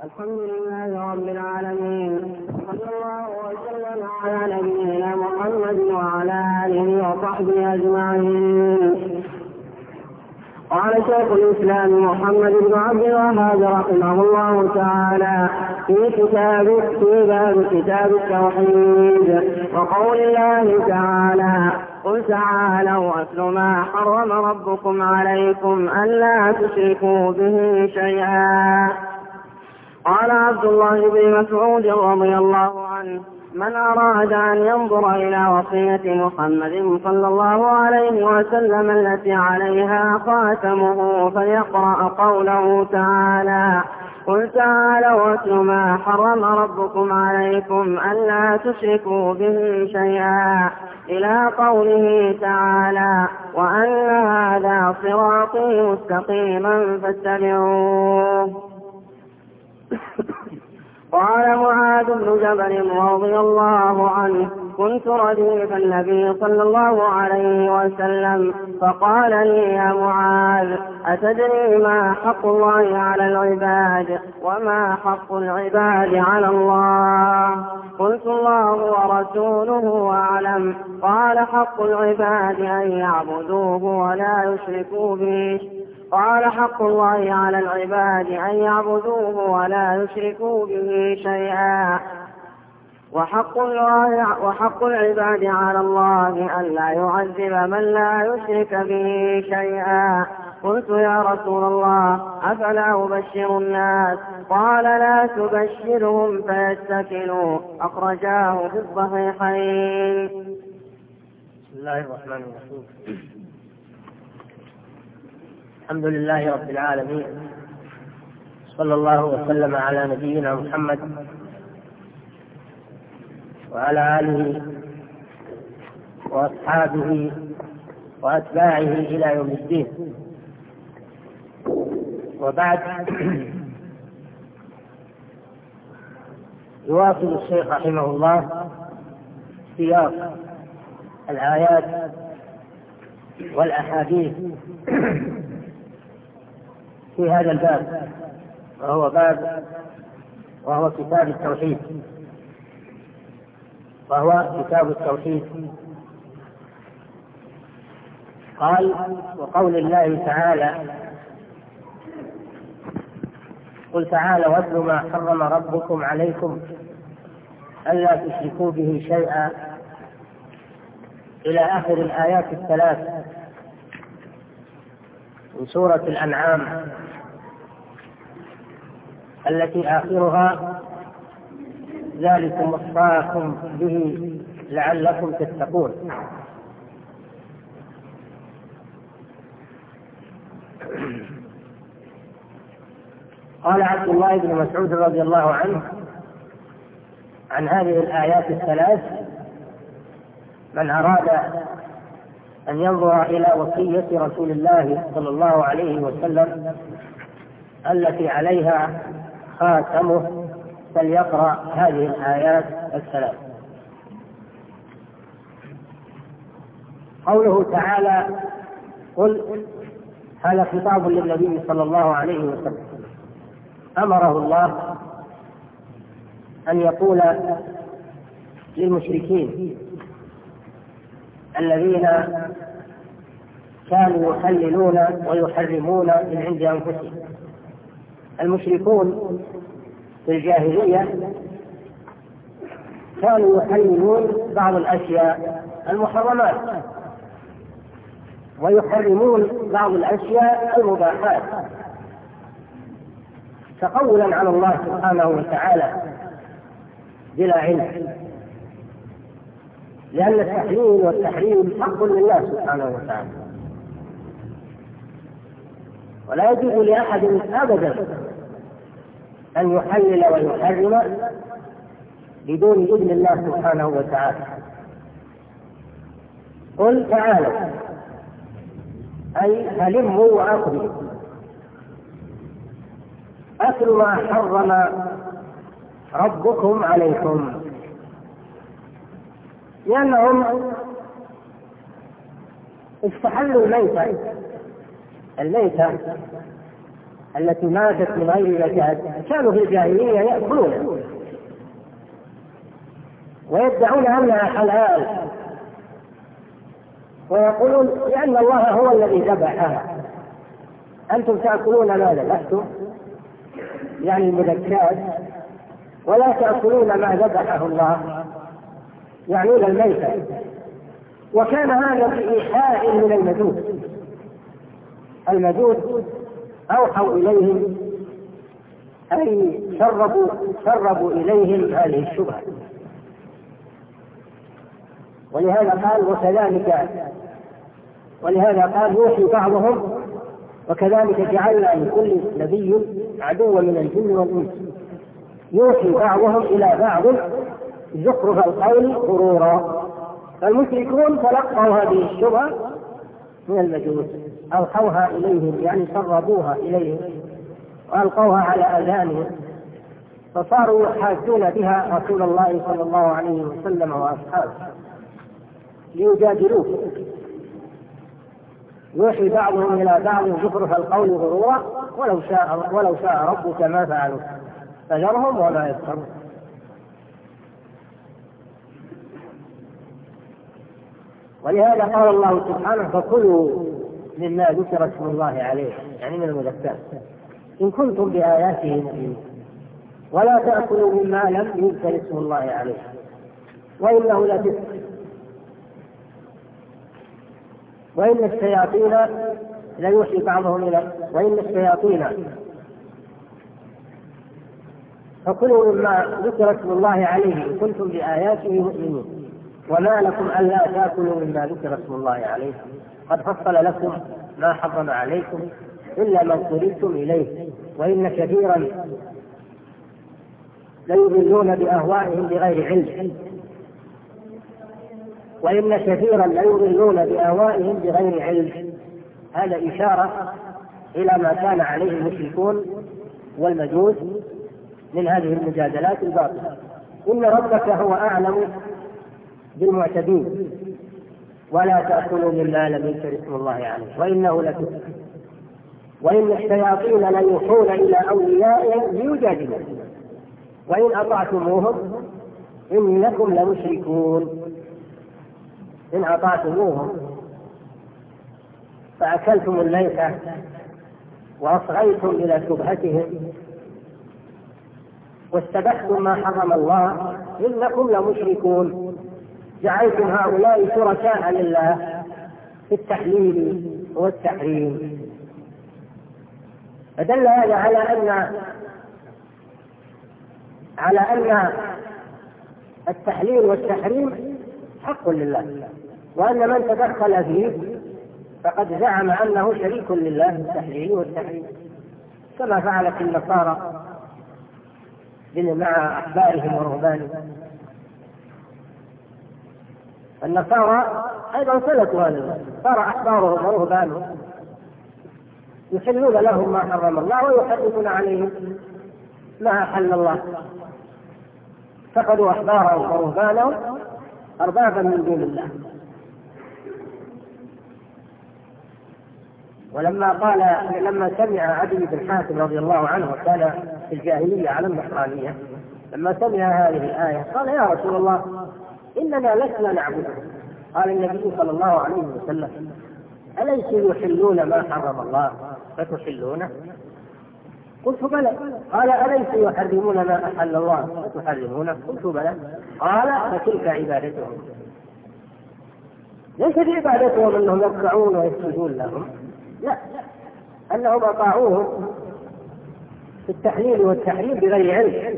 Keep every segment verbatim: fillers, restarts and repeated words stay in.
الحمد لله رب العالمين، صلى الله وسلم على نبينا محمد وعلى آله وصحبه أجمعين. قال شيخ الإسلام محمد بن عبد الوهاب رحمه الله تعالى في كتاب في باب كتاب التوحيد وقول الله تعالى: قل تعالوا أتل ما حرم ربكم عليكم ألا تشركوا به شيئا. قال عبد الله بن مسعود رضي الله عنه: من أراد أن ينظر إلى وصية محمد صلى الله عليه وسلم التي عليها خاتمه فليقرأ قوله تعالى: قل تعالوا أتل ما حرم ربكم عليكم ألا تشركوا به شيئا إلى قوله تعالى: وأن هذا صراطي مستقيما فاتبعوه. قال معاذ بن جبل رضي الله عنه: كنت رديف النبي صلى الله عليه وسلم فقال لي: يا معاذ، أتدري ما حق الله على العباد وما حق العباد على الله؟ قلت: الله ورسوله أعلم. قال: حق العباد أن يعبدوه ولا يشركوا به. قال: حق الله على العباد أن يعبدوه ولا يشركوا به شيئا، وحق الله وحق العباد على الله أن لا يعذب من لا يشرك به شيئا. قلت: يا رسول الله، أفلا أبشر الناس؟ قال: لا تبشرهم فيتكلوا. أخرجاه في الصحيحين. بسم الله الرحمن الرحيم. الحمد لله رب العالمين، صلى الله وسلم على نبينا محمد وعلى آله وأصحابه وأتباعه إلى يوم الدين. وبعد، يواصل الشيخ رحمه الله سياق الآيات والأحاديث في هذا الباب، وهو باب وهو كتاب التوحيد وهو كتاب التوحيد قال: وقول الله تعالى: قل تعالوا واتل ما حرم ربكم عليكم ألا تشركوا به شيئا إلى آخر الآيات الثلاث من سورة الأنعام، التي آخرها: ذلكم وصاكم به لعلكم تتقون. قال عبد الله بن مسعود رضي الله عنه عن هذه الآيات الثلاث: من أراد أن ينظر إلى وصية رسول الله صلى الله عليه وسلم التي عليها خاتمه فليقرأ هذه الآيات الثلاث. قوله تعالى: قل، هذا خطاب للنبي صلى الله عليه وسلم، أمره الله أن يقول للمشركين الذين كانوا يحللون ويحرمون من عند أنفسهم. المشركون في الجاهلية كانوا يحللون بعض الأشياء المحرمات ويحرمون بعض الأشياء المباحات، تقولا على الله سبحانه وتعالى بلا علم، لأن التحليل والتحريم حق لله سبحانه وتعالى، ولا يجوز لأحد أبدا أن يحلل ويحرم بدون إذن الله سبحانه وتعالى. قل تعالوا، أي هلموا وأقبلوا، أتل ما حرم ربكم عليكم، لأنهم استحلوا الميتة. الميتة التي ماتت من غير زكاة كانوا في الجاهلية يأكلونها ويدعون أنها حلال، ويقولون لأن الله هو الذي ذبحها. أنتم تأكلون ما ذبحتم يعني المذكات، ولا تأكلون ما ذبحه الله يعنون الميتة. وكان هذا بإيحاء من المجوس، المجوس أوحوا إليهم أي شربوا شربوا إليهم هذه الشبهة. ولهذا قال وكذلك ولهذا قال يوحي بعضهم وكذلك جعلنا لكل نبي عدوا من الجن والإنس يوحي بعضهم إلى بعض زخرف القول غرورا. فالمشركون تلقوا هذه الشبهة من المجوس، أوحوها إليهم يعني سربوها إليهم وألقوها على آذانهم، فصاروا يحاجون بها رسول الله صلى الله عليه وسلم وأصحابه ليجادلوه. يوحي بعضهم إلى بعض زخرف القول غرورا ولو شاء ولو شاء ربك ما فعلوا فذرهم وما يفترون. ولهذا قال الله سبحانه فكلوا مما ذكر اسم الله عليه يعني من المذكرات إن كنتم بآياته مؤمنين ولا تأكلوا مما لم يذكر اسم الله عليه وإنه لفسق وإن الشياطين ليوحي بعضهم إلى وإن الشياطين فكلوا مما ذكر اسم الله عليه إن كنتم بآياته مؤمنين وما لكم ألا تأكلوا مما ذكر اسم الله عليه قد فصل لكم ما حرم عليكم إلا ما اضطررتم إليه وإن كثيرا ليضلون بأهوائهم بغير علم وإن كثيرا ليضلون بأهوائهم بغير علم. هذا إشارة إلى ما كان عليه المشركون والمجوس من هذه المجادلات الباطلة. إن ربك هو أعلم بالمعتدين ولا تأكلوا مما لم يذكر اسم الله عليه وإنه لفسق وإن الشياطين ليوحون إلى أوليائهم ليجادلوكم وإن أطعتموهم إنكم لمشركون. إن أطعتموهم فأكلتم الميتة وأصغيتم إلى شبهتهم واستبحتم ما حرم الله إنكم لمشركون. جعلتم هؤلاء شركاء لله في التحليل والتحريم. فدل هذا على أن على أن التحليل والتحريم حق لله، وأن من تدخل فيه فقد زعم أنه شريك لله في التحليل والتحريم كما فعلت النصارى مع أحبارهم ورهبانهم. النصارى أيضا سلكوا هذا، صار أحبارهم ورهبانهم يحلون لهم ما حرم الله ويحرمون عليهم ما أحل الله. اتخذوا أحبارهم ورهبانهم أربابا من دون الله. ولما قال لما سمع عدي بن حاتم رضي الله عنه وكان في الجاهلية على النصرانية لما سمع هذه الآية قال يا رسول الله إننا لسنا نعبده. قال النبي صلى الله عليه وسلم أليسوا يحلون ما حرم الله فتحلونه؟ قلت بلى. قال أليسوا يحرمون ما أحل الله فتحرمونه؟ قلت بلى. قال فتلك عبادتهم. ليس في عبادتهم أنهم يركعون ويسجدون لهم، لا، أنهم أطاعوهم في التحليل والتحريم بغير علم.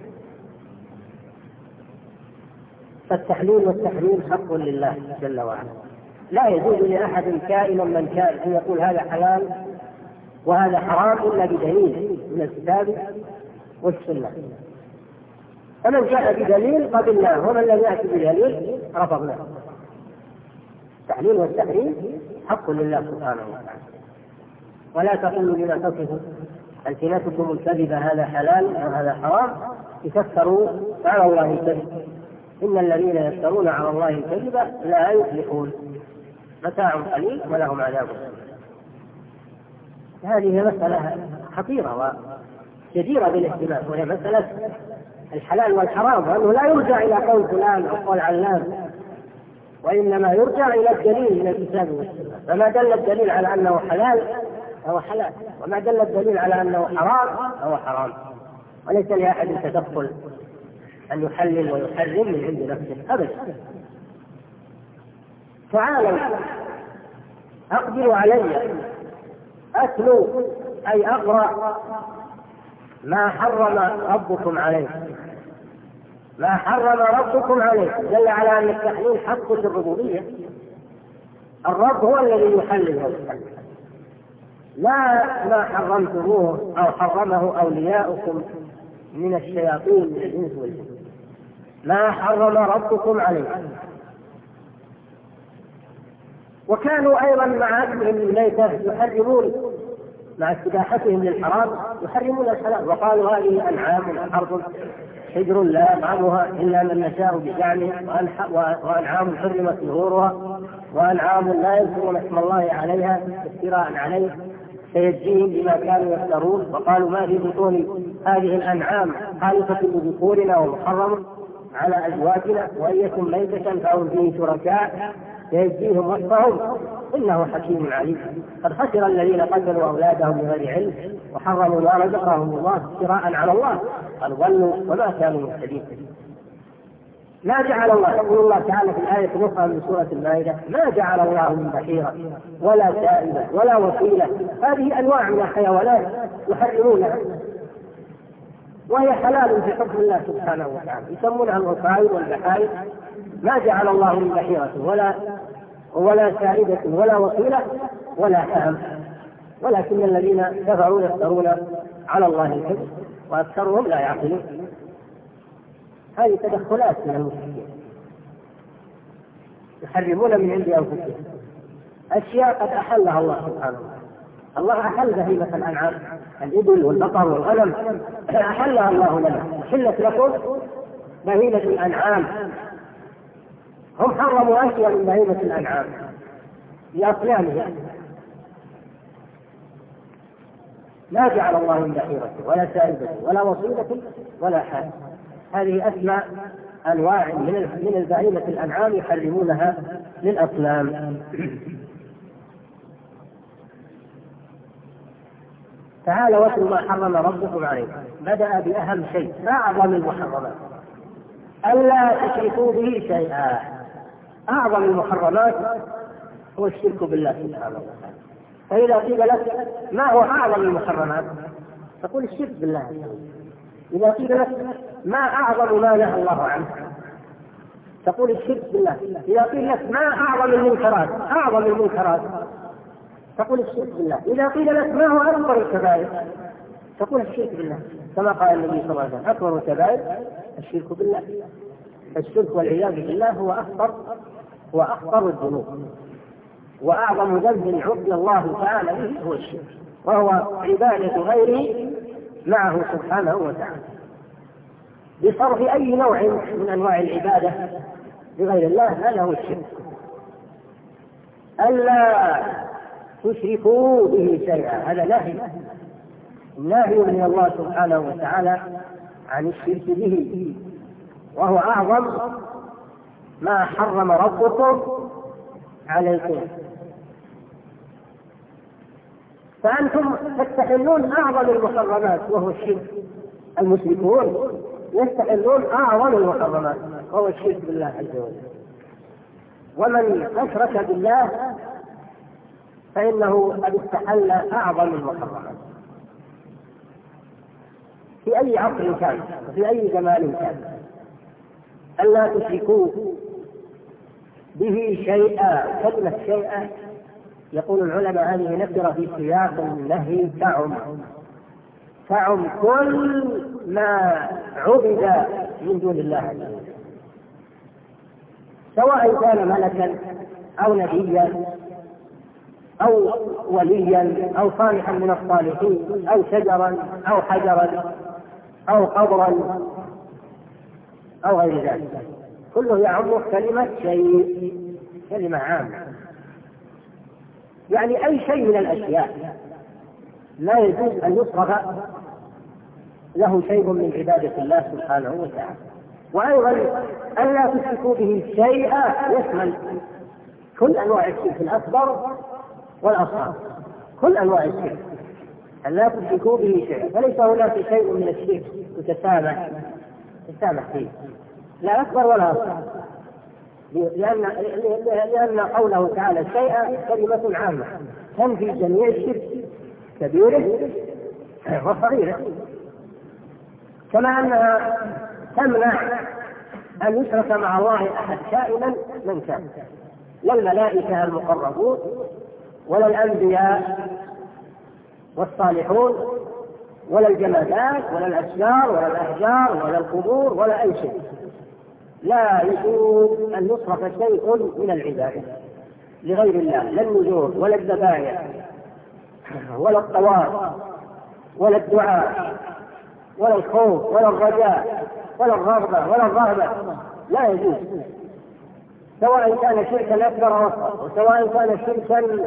فالتحليل والتحريم حق لله جل وعلا، لا يجوز لأحد كائنا من كان أن يقول هذا حلال وهذا حرام إلا بدليل من الكتاب والسنة. فمن جاء بدليل قبلناه ومن لم يأتي بدليل رفضناه. التحليل والتحريم حق لله سبحانه وتعالى. ولا تقولوا لما تصف ألسنتكم الكذب هذا حلال وهذا حرام لتفتروا على الله الكذب إن الذين يفترون على الله الكذب لا يفلحون متاع قليل ولهم عذاب. هذه مسألة خطيرة وجديرة بالاهتمام، وهي مسألة الحلال والحرام، وأنه لا يرجع إلى قول فلان أو قول علان، وإنما يرجع إلى الدليل من الكتاب والسنة. فما دل الدليل على أنه حلال فهو حلال، وما دل الدليل على أنه حرام فهو حرام. وليس لأحد تدخل أن يحلل ويحرم من عند نفسه أبدا. تعالوا أقدروا علي أتلو أي أقرأ ما حرم ربكم عليه، ما حرم ربكم عليه دل على أن التحليل حق الربوبية. الرب هو الذي يحلل ويحرم، لا ما حرمتموه أو حرمه أولياؤكم من الشياطين من الإنس والجن. ما حرم ربكم عليه. وكانوا أيضا مع أكلهم الميتة يحرمون، مع استباحتهم للحرام يحرمون الحلال، وقالوا هذه أنعام حرب حجر لا يطعمها إلا من نشاء بزعمه، وأنعام حرمت ظهورها، وأنعام لا يذكرون اسم الله عليها افتراء عليه سيجزيهم بما كانوا يفترون. وقالوا ما في بطون هذه الأنعام خالصة لذكورنا ومحرم على أزواجنا، وإن يكن ميتة فهم فيه شركاء سيجزيهم وصفهم إنه حكيم عليم. قد خسر الذين قتلوا أولادهم بغير علم وحرموا ما رزقهم الله افتراء على الله، قد ضلوا وما كانوا مهتدين. ما جعل الله، يقول الله تعالى في الآية الأخرى من سورة المائدة: ما جعل الله من بحيرة ولا سائبة ولا وسيلة. هذه أنواع من الحيوانات يحرمونها وهي حلال في حكم الله سبحانه وتعالى، يسمونها الوصائل والبحائر. ما جعل الله من بحيرة ولا ولا سائبة ولا وسيلة ولا حام، ولكن الذين كفروا يفترون على الله الكذب وأكثرهم لا يعقلون. هذه تدخلات من المشركين يحرمون من عند أنفسهم أشياء قد أحلها الله سبحانه وتعالى. الله أحل بهيمة الأنعام، الإبل والبقر والغنم أحلها الله لنا، حلت لكم بهيمة الأنعام. هم حرموا أشياء من بهيمة الأنعام بأصنامها. ما جعل الله من بحيرة ولا سائبة ولا وصيلة ولا حام. هذه أسماء أنواع من من البهيمة الأنعام يحرمونها للأصنام. تعالى واتل ما حرم ربكم عليكم. بدأ بأهم شيء، أعظم المحرمات، ألا تشركوا به شيئا. أعظم المحرمات هو الشرك بالله سبحانه وتعالى. فإذا قيل لك ما هو أعظم المحرمات تقول الشرك بالله. إذا قيل لك ما أعظم ما نهى الله عنه تقول الشرك بالله. إذا قيل لك ما أعظم المنكرات أعظم المنكرات تقول الشرك بالله. إذا قيل لك ما هو أكبر الكبائر تقول الشرك بالله، كما قال النبي صلى الله عليه وسلم: أكبر الكبائر الشرك بالله. الشرك والعياذ بالله هو أخطر هو أخطر الذنوب، وأعظم ذنب عصي الله تعالى به هو الشرك، وهو عبادة غيره معه سبحانه وتعالى بصرف أي نوع من أنواع العبادة لغير الله. هذا هو الشرك. ألا تشركوا به شيئا، هذا نهي نهي من الله سبحانه وتعالى عن الشرك به، وهو أعظم ما حرم ربكم عليكم. فأنتم تستحلون أعظم المحرمات وهو الشرك. المشركون يستحلون أعظم المحرمات وهو الشرك بالله عز وجل. ومن أشرك بالله فإنه قد استحل أعظم المحرمات في أي عصر كان وفي أي زمان كان. ألا تشركوا به شيئا. كلمة شيئا يقول العلماء هذه نكرة في سياق النهي تعم تعم كل ما عبد من دون الله عز وجل، سواء كان ملكا أو نبيا أو وليا أو صالحا من الصالحين أو شجرا أو حجرا أو قبرا أو غير ذلك، كله يعم كلمة شيء، كلمة عامة، يعني أي شيء من الأشياء لا يجوز أن يصرف له شيء من عبادة الله سبحانه وتعالى. وأيضا أن لا تشركوا به شيئا يشمل كل أنواع الشرك الأكبر والأصغر، كل أنواع الشرك أن لا تشركوا به شيئا، فليس هناك شيء من الشرك تتسامح تتسامح فيه، لا أكبر ولا أصغر، لأن لأن قوله تعالى شيئا كلمة عامة تنفي جميع الشرك كبيره وصغيره، كما أنها تمنع أن يشرك مع الله أحد كائنا من كان، لا الملائكة المقربون ولا الأنبياء والصالحون ولا الجمادات ولا الأشجار ولا الأحجار ولا القبور ولا أي شيء. لا يجوز أن يصرف شيء من العبادة لغير الله، لا النذور ولا الذبائح ولا الطواف ولا الدعاء ولا الخوف ولا الرجاء ولا الرغبة ولا الرهبة، لا يجوز، سواء كان شركا أكبر أو أصغر، وسواء كان شركا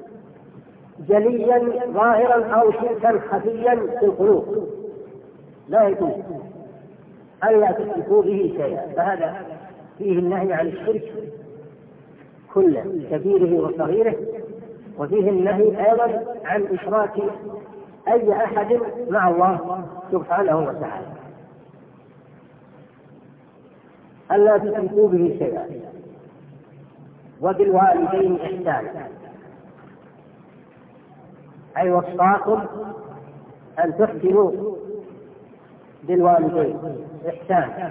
جليا ظاهرا أو شركا خفيا في القلوب، لا يجوز ألا تشركوا به شيئا. فهذا فيه النهي عن الشرك كله كبيره وصغيره، وفيه النهي أيضا عن إشراك أي أحد مع الله سبحانه وتعالى. ألا تشركوا به شيئا، وبالوالدين إحسانا، أي وصاكم أن تحسنوا بالوالدين إحسانا.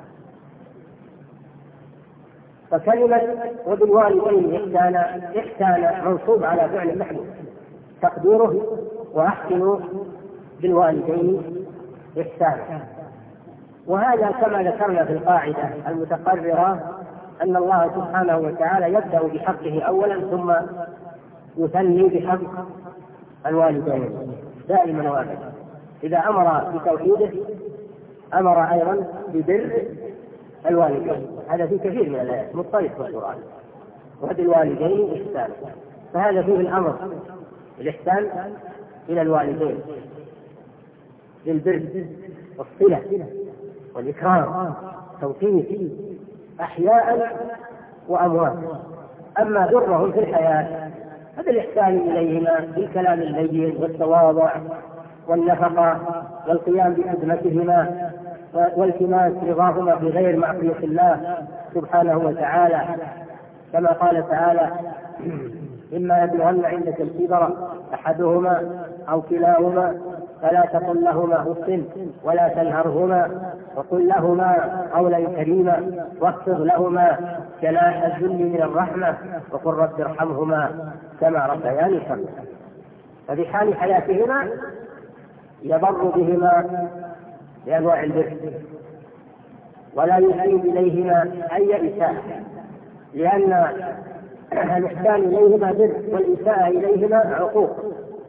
فكلمة وبالوالدين إحسانا إحسانا منصوب على فعل محمود، تقديره وأحسنوا بالوالدين إحسانا. وهذا كما ذكرنا في القاعدة المتقررة أن الله سبحانه وتعالى يبدأ بحقه أولا ثم يثني بحق الوالدين دائما وابدا. إذا أمر بتوحيده أمر أيضا ببر الوالدين، هذا في كثير من الآيات مضطرد في القرآن، وبالوالدين إحسانا، فهذا فيه الأمر الإحسان إلى الوالدين للبر والصلة والإكرام توقيف أحياء وأموات. أما برهم في الحياة هذا الإحسان إليهما بالكلام اللين والتواضع والنفقة والقيام بخدمتهما والتماس رضاهما بغير معصية الله سبحانه وتعالى، كما قال تعالى إما يبلغن عندك الكبر أحدهما أو كلاهما فلا تقل لهما أف ولا تنهرهما وقل لهما قولا كريما واخفض لهما جناح الذل من الرحمة وقل رب ارحمهما كما ربياني صغيرا. ففي حال حياتهما يبر بهما بأنواع البر ولا يسيء إليهما أي إساءة، لأن الإحسان إليهما بر والإساءة إليهما عقوق،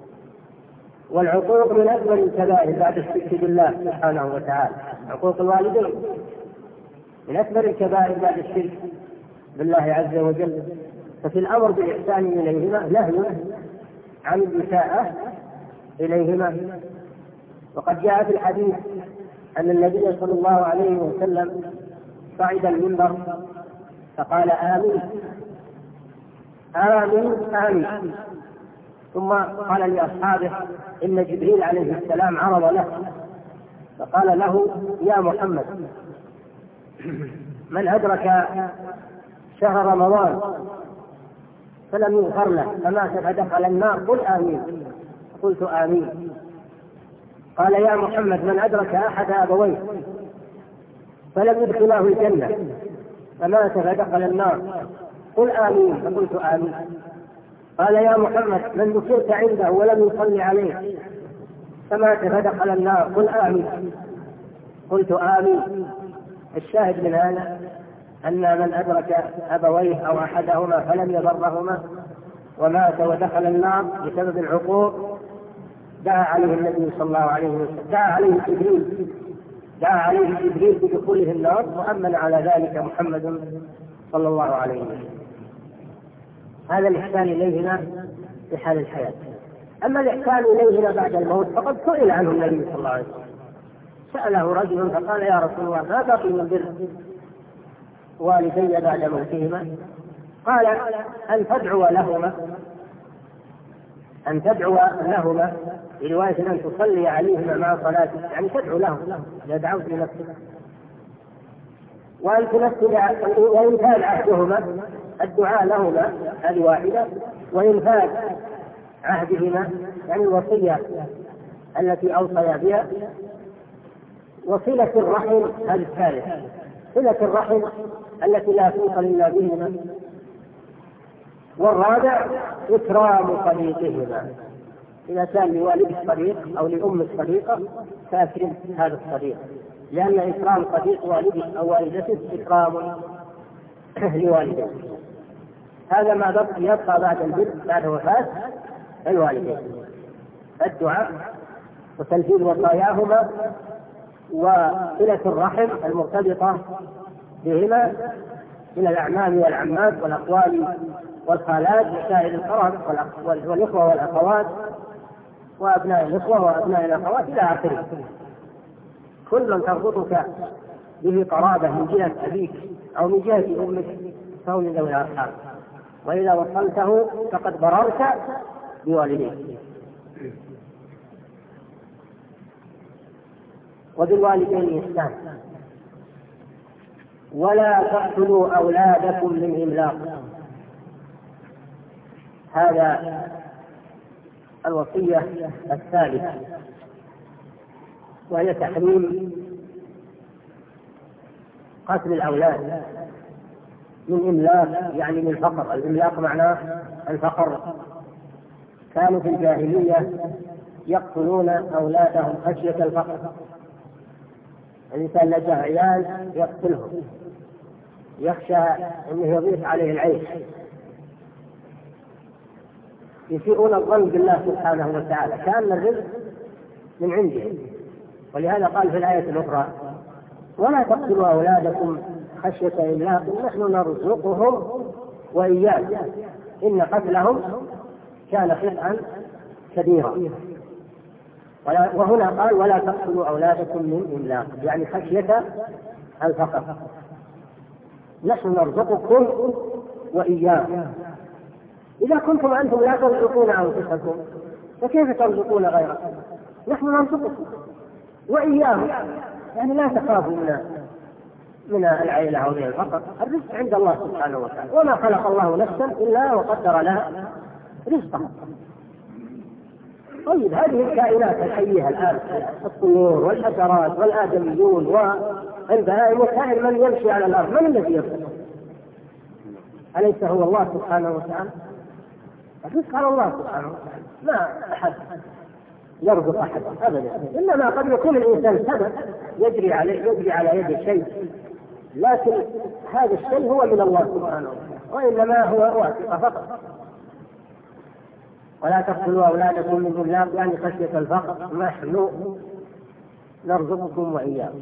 والعقوق من أكبر الكبائر بعد الشرك بالله سبحانه وتعالى. عقوق الوالدين من أكبر الكبائر بعد الشرك بالله عز وجل. ففي الأمر بالإحسان إليهما نهي عن الإساءة إليهما. وقد جاء في الحديث أن النبي صلى الله عليه وسلم صعد المنبر فقال آمين آمين آمين، ثم قال لأصحابه إن جبريل عليه السلام عرض له فقال له يا محمد من أدرك شهر رمضان فلم يغفر له فمات فدخل النار قل آمين، قلت آمين. قال يا محمد من أدرك أحد أبويه فلم يدخله الجنة فمات فدخل النار قل آمين، فقلت آمين. قال يا محمد من ذكرت عنده ولم يصلي عليه فمات فدخل النار قل آمين، قلت آمين. الشاهد من هذا أن من أدرك أبويه أو أحدهما فلم يبرهما ومات ودخل النار بسبب العقوق دعا عليه النبي صلى الله عليه وسلم، دعا عليه جبريل دعا عليه جبريل بدخوله النار، وأمن على ذلك محمد صلى الله عليه وسلم. هذا الإحسان إليهما في حال الحياة. أما الإحسان إليهما بعد الموت فقد سئل عنه النبي صلى الله عليه وسلم، سأله رجل فقال يا رسول الله ما بقي من بر والدي بعد موتهما؟ قال أن تدعو لهما أن تدعو لهما في رواية أن تصلي عليهما مع صلاتك، يعني تدعو لهم إذا دعوت لنفسك، وأن تنفذ وينفاذ عهدهما الدعاء لهما هذه واحدة، وينفاذ عهدهما يعني الوصية التي أوصيا بها، وصلة الرحم هذه الثالثة، صلة الرحم التي لا توصل إلا بهما، والرابع إكرام صديقهما، إذا كان لوالد الصديق أو لأم الصديقة فأكرم هذا الصديق، لأن إكرام صديق والدك أو والدتك إكرام لوالدك. هذا ما بقي يبقى بعد البر بعد وفاة الوالدين: الدعاء وتنفيذ وصاياهما وصلة الرحم المرتبطة بهما من الأعمام والعمات والأقوال والخالات وسائر القرابة والإخوة والأخوات وأبناء الإخوة وأبناء الأخوات إلى آخره. كل من تربطك به قرابة من جهة أبيك أو من جهة أمك فهو من ذوي الأرحام، وإذا وصلته فقد بررت بوالديك. وبالوالدين إحسان، ولا تقتلوا أولادكم من إملاق. هذا الوصية الثالثة، وهي تحريم قتل الأولاد من إملاق، يعني من فقر. الإملاق معناه الفقر. كانوا في الجاهلية يقتلون أولادهم خشية الفقر، الإنسان لجأ عيال يقتلهم يخشى أنه يضيق عليه العيش، يسيئون الظن بالله سبحانه وتعالى كأن الرزق من عنده. ولهذا قال في الآية الأخرى: ولا تقتلوا أولادكم خشية إملاق نحن نرزقهم وإياكم إن قتلهم كان خطأ كبيرا. وهنا قال: ولا تقتلوا أولادكم من إملاق، يعني خشية الفقر. نحن نرزقكم وإياكم. إذا كنتم أنتم لا ترزقون أنفسكم فكيف ترزقون غيركم؟ نحن نرزقكم وإياهم، يعني لا تخافوا من من العيلة أو من الفقر. الرزق عند الله سبحانه وتعالى، وما خلق الله نفسا إلا وقدر لها رزقها. طيب هذه الكائنات الحية الآن، الطيور والحشرات والآدميون والبهائم وسائر من يمشي على الأرض، من الذي يرزقهم؟ أليس هو الله سبحانه وتعالى؟ الرزق على الله سبحانه وتعالى، ما أحد يرزق أحد أبدا، إنما قد يكون الإنسان سبب يجري عليه يجري على يده شيء، لكن هذا الشيء هو من الله سبحانه وتعالى، وإنما هو واسطة فقط. ولا تقتلوا أولادكم من إملاق، يعني خشية الفقر. نحن نرزقكم وإياكم.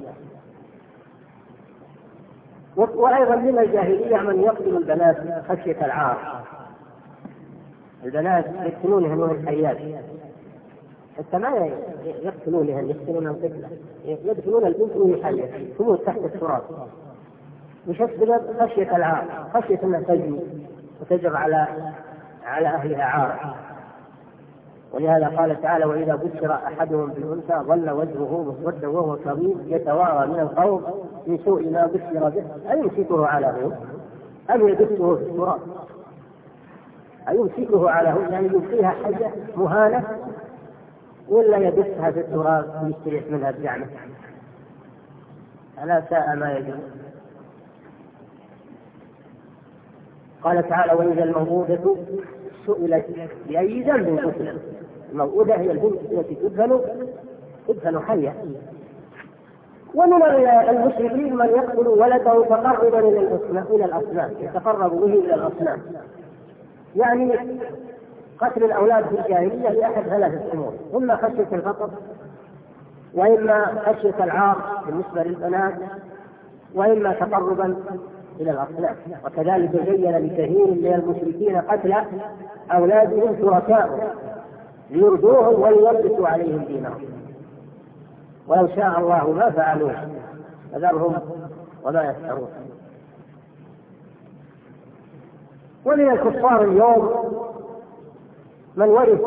وأيضا من الجاهلية من يقتل البنات خشية العار. البنات يقتلونهن وهن حيات، حتى ما يقتلونهن، يقتلون الطفلة، يدفنون البنت وهي حية تموت تحت التراب. مش السبب؟ خشية العار، خشية أنها تجني وتجر على على أهلها عار. ولهذا قال تعالى: وإذا بشر أحدهم بالأنثى ظل وجهه مسودا وهو كظيم يتوارى من القوم من سوء ما بشر به أيمسكه على هون أم يدسه في التراب؟ أيمسكه على هون يعني يلقيها حاجة مهانة ولا يدسها في التراب ويستريح منها الزعمة؟ ألا ساء ما يجري. قال تعالى: وإذا الموءودة سئلت بأي ذنب قتلت. الموءودة هي البنت التي تدفن تدفن حية. ومن المشركين من يقتل ولده تقربا إلى الأصنام، يتقرب به إلى الأصنام. يعني قتل الأولاد في الجاهلية لأحد ثلاثة أمور: إما خشية الفقر، وإما خشية العار بالنسبة للبنات، وإما تقربا إلى الأصنام. وكذلك زين لكثير من المشركين قتل أولادهم شركاء ليردوهم وليلبسوا عليهم دينهم، ولو شاء الله ما فعلوه فذرهم وما يفترون. ومن الكفار اليوم من ورث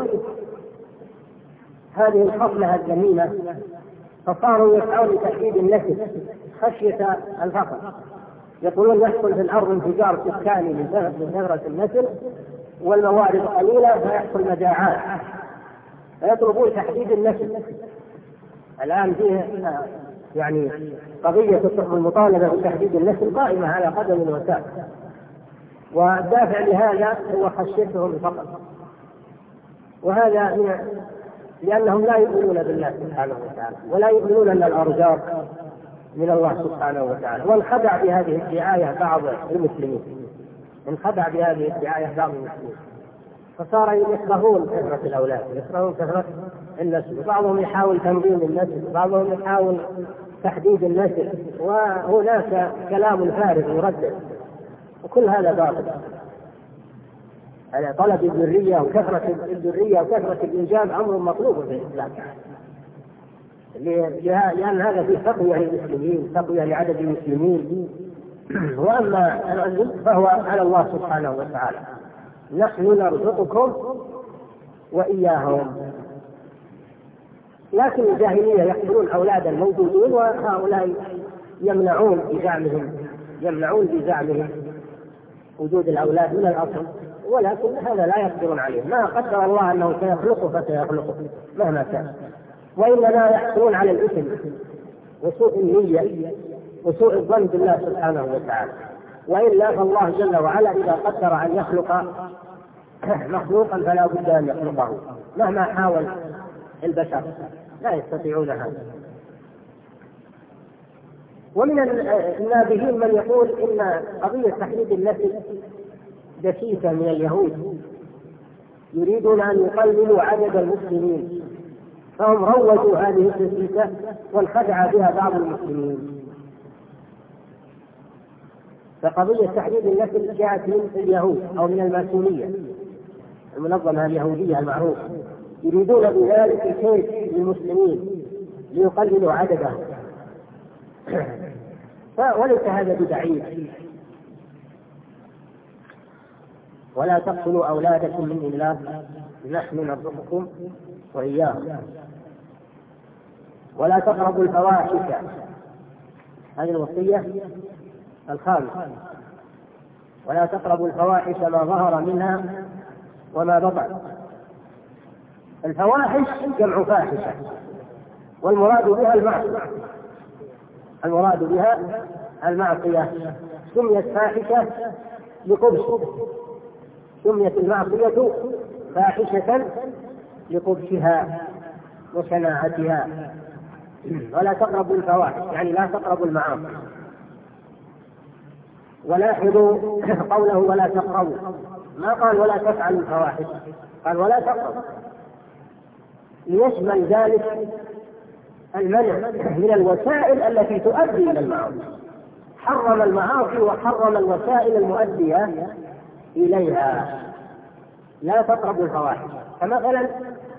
هذه الخصلة الذميمة فصاروا يسعون لتحديد النسل خشية الفقر، يقولون يحصل في الأرض انفجار سكاني من كثرة النسل والموارد قليلة فيحصل مجاعات، فيطلبون تحديد النسل. الآن فيه يعني قضية المطالبة بتحديد النسل قائمة على قدم وساق، والدافع لهذا هو خشيتهم الفقر، وهذا لأنهم لا يؤمنون بالله سبحانه وتعالى ولا يؤمنون أن الأرزاق من الله سبحانه وتعالى. وانخدع بهذه الدعاية بعض المسلمين انخدع بهذه الدعاية بعض المسلمين فصار يكرهون كثرة الأولاد، يكرهون كثرة النسل، بعضهم يحاول تنظيم النسل، بعضهم يحاول تحديد النسل، وهناك كلام فارغ يردد، وكل هذا باطل. يعني طلب الذرية وكثرة الذرية وكثرة الإنجاب أمر مطلوب في الإسلام، لأن هذا فيه تقوية للمسلمين، تقوية لعدد المسلمين. وأما الرزق فهو على الله سبحانه وتعالى، نحن نرزقكم وإياهم. لكن الجاهلية يقتلون أولاد الموجودين، وهؤلاء يمنعون بزعمهم يمنعون بزعمهم وجود الأولاد من الأصل، ولكن هذا لا يقدرون عليه. ما قدر الله أنه سيخلقه فسيخلقه مهما كان، وإنما يحصلون على الإثم وسوء النية وسوء الظن بالله سبحانه وتعالى. وإلا فالله جل وعلا إذا قدر أن يخلق مخلوقا فلا بد أن يخلقه مهما حاول البشر، لا يستطيعون هذا. ومن النابهين من يقول إن قضية تحديد النسل دسيسة من اليهود، يريدون أن يقللوا عدد المسلمين، فهم روجوا هذه الدسيسة وانخدع بها بعض المسلمين. فقضية تحديد النسل جاءت من اليهود أو من الماسونية، المنظمة اليهودية المعروفة، يريدون بذلك الخير للمسلمين ليقللوا عددهم. وليس هذا بدعيء. ولا تقتلوا أولادكم من إملاق نحن نرزقكم وإياهم. ولا تقربوا الفواحش، هذه الوصية الخامسة. ولا تقربوا الفواحش ما ظهر منها وما بطن. الفواحش جمع فاحشة، والمراد بها المعصية المراد بها المعصية سميت فاحشة لقبح، سميت المعصية فاحشة لقبحها وشناعتها. ولا تقربوا الفواحش يعني لا تقربوا المعاصي. ولاحظوا قوله ولا تقربوا، ما قال ولا تفعلوا الفواحش، قال ولا تقربوا، ليشمل ذلك المنع من الوسائل التي تؤدي إلى المعاصي. حرم المعاصي وحرم الوسائل المؤدية إليها. لا تقربوا الفواحش، فمثلا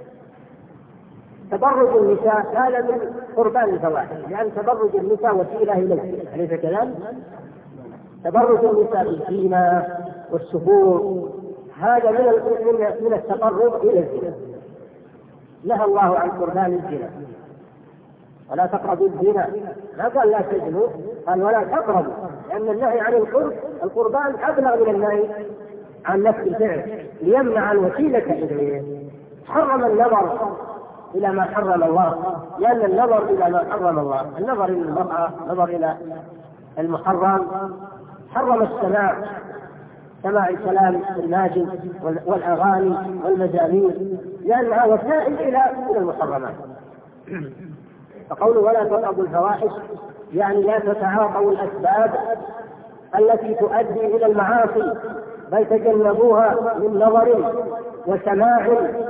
تبرج النساء هذا من قربان الفواحش، لأن تبرج النساء وسيلة إليه، أليس كذلك؟ تبرج النساء بالزينة والسفور هذا من من التقرب إلى الزنا. نهى الله عن قربان الزنا، ولا تقربوا الزنا، ما قال لا تزنوا، قال ولا تقربوا، لأن النهي عن القرب القربان أبلغ من النهي عن نفس الفعل ليمنع الوسيلة إليه. حرم النظر إلى ما حرم الله، لأن النظر إلى ما حرم الله، النظر إلى المرأة، نظر إلى المحرم. حرم السماع، سماع الكلام الناجم والأغاني والمزامير، لأنها وسائل إلى المحرمات. فقوله ولا تقربوا الفواحش يعني لا تتعاطوا الأسباب التي تؤدي إلى المعاصي، بل تجنبوها من نظر وسماع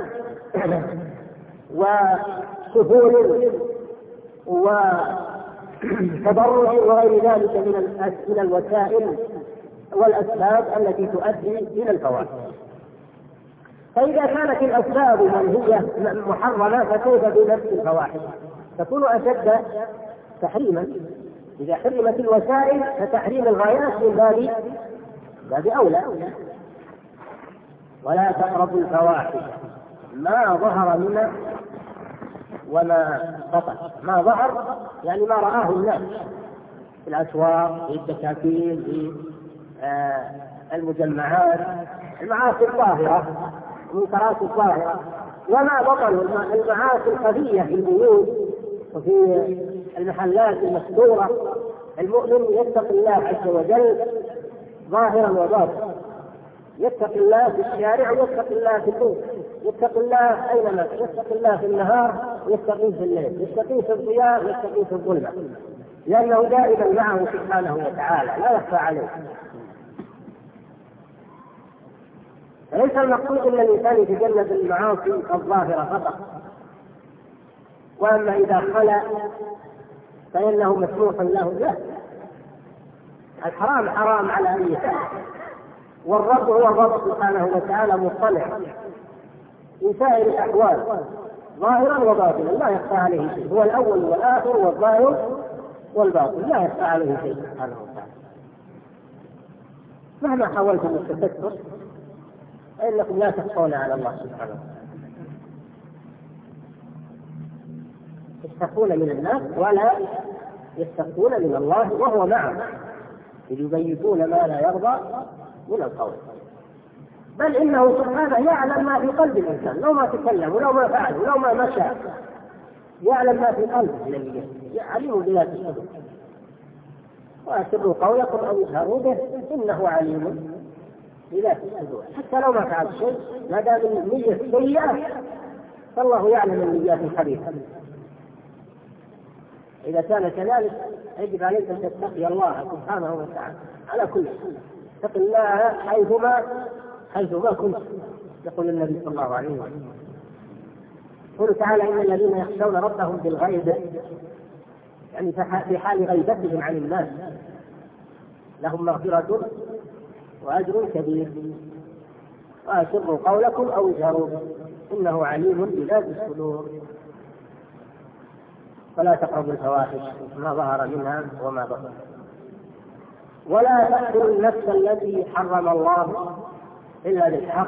وسفور وتبرج وغير ذلك من الوسائل والأسباب التي تؤدي إلى الفواحش. فإذا كانت الأسباب منهية محرمة فكيف بنفس الفواحش؟ تكون أشد تحريما. إذا حرمت الوسائل فتحريم الغايات من باب باب أولى. ولا تقربوا الفواحش ما ظهر منها وما بطن. ما ظهر يعني ما رآه الناس في الأسواق، في الدكاكين، في آه المجمعات، المعاصي الظاهرة، المنكرات الظاهرة. وما بطن المعاصي الخفية في البيوت وفي المحلات المستورة. المؤمن يتقي الله عز وجل ظاهرا وباطنا، يتقي الله في الشارع ويتقي الله في البيت، يتقي الله أينما، يتقي الله في النهار ويتقي في الليل، يتقي في الضياء ويتقي في الظلمة، لأنه دائما معه سبحانه وتعالى لا يخفى عليه. ليس المقصود أن الإنسان يتجنب المعاصي الظاهرة فقط، وأما إذا خلا فإنه مسموح له. لا، الحرام حرام على أي شيء، والرب هو الرب سبحانه وتعالى مطلع في سائر الأحوال ظاهرا وباطنا لا يخفى عليه شيء. هو الأول والآخر والظاهر والباطن لا يخفى عليه شيء سبحانه وتعالى. مهما حاولتم التستر فإنكم لا تخفون على الله سبحانه وتعالى. يستخفون من الناس ولا يستخفون من الله وهو معهم، يبيتون ما لا يرضى من القول. بل إنه سبحانه يعلم ما في قلب الإنسان، لو ما تكلم ولو ما فعل ولو ما مشى يعلم ما في قلبه الذي عليم بذات الصدور. وأسروا قولكم أو اجهروا به إنه عليم بذات الصدور. حتى لو ما فعل شيء ما دام النية سيئة فالله يعلم النيات الخبيثة. إذا كان كذلك يجب عليك أن تتقي الله سبحانه وتعالى على كل شيء. اتق الله حيثما حيثما كنت، يقول النبي صلى الله عليه وسلم. يقول تعالى إن الذين يخشون ربهم بالغيب، يعني في حال غيبتهم عن الناس، لهم مغفرة وأجر كبير. وأسروا قولكم أو اجهروا إنه عليم بذات الصدور. فلا تقربوا الفواحش ما ظهر منها وما بطن. ولا تقتلوا النفس التي حرم الله إلا بالحق.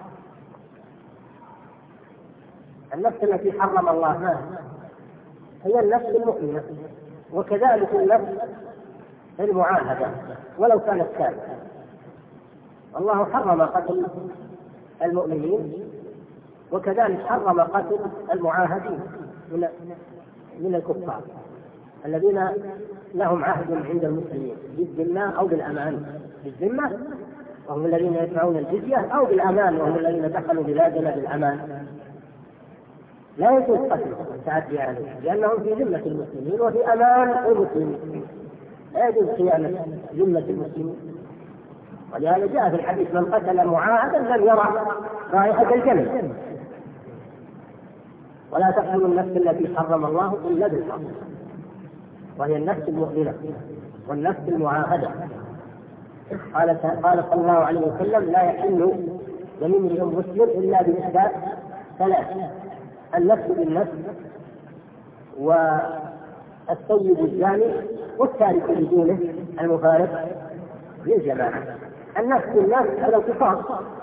النفس التي حرم الله ما هي النفس المؤمنة، وكذلك النفس المعاهدة ولو كانت كافرة. الله حرم قتل المؤمنين وكذلك حرم قتل المعاهدين من من الكفار الذين لهم عهد عند المسلمين بالذمة أو بالأمان. بالذمة وهم الذين يدفعون الجزية، أو بالأمان وهم الذين دخلوا بلادنا بالأمان. لا يجوز قتلهم والتعدي عليهم لأنهم في ذمة المسلمين وفي أمان المسلمين. لا يجوز خيانة ذمة المسلمين. ولهذا جاء في الحديث من قتل معاهدا لم يرى رائحة الجنة. ولا تقتلوا النفس التي حرم الله إلا بالحق، وهي النفس المؤمنة والنفس المعاهدة. قال قال صلى الله عليه وسلم لا يحل دم امرئ مسلم إلا بإحدى ثلاث: النفس بالنفس، والطيب الزاني، والتارك لدينه المفارق للجماعة. النفس بالنفس هذا القصاص،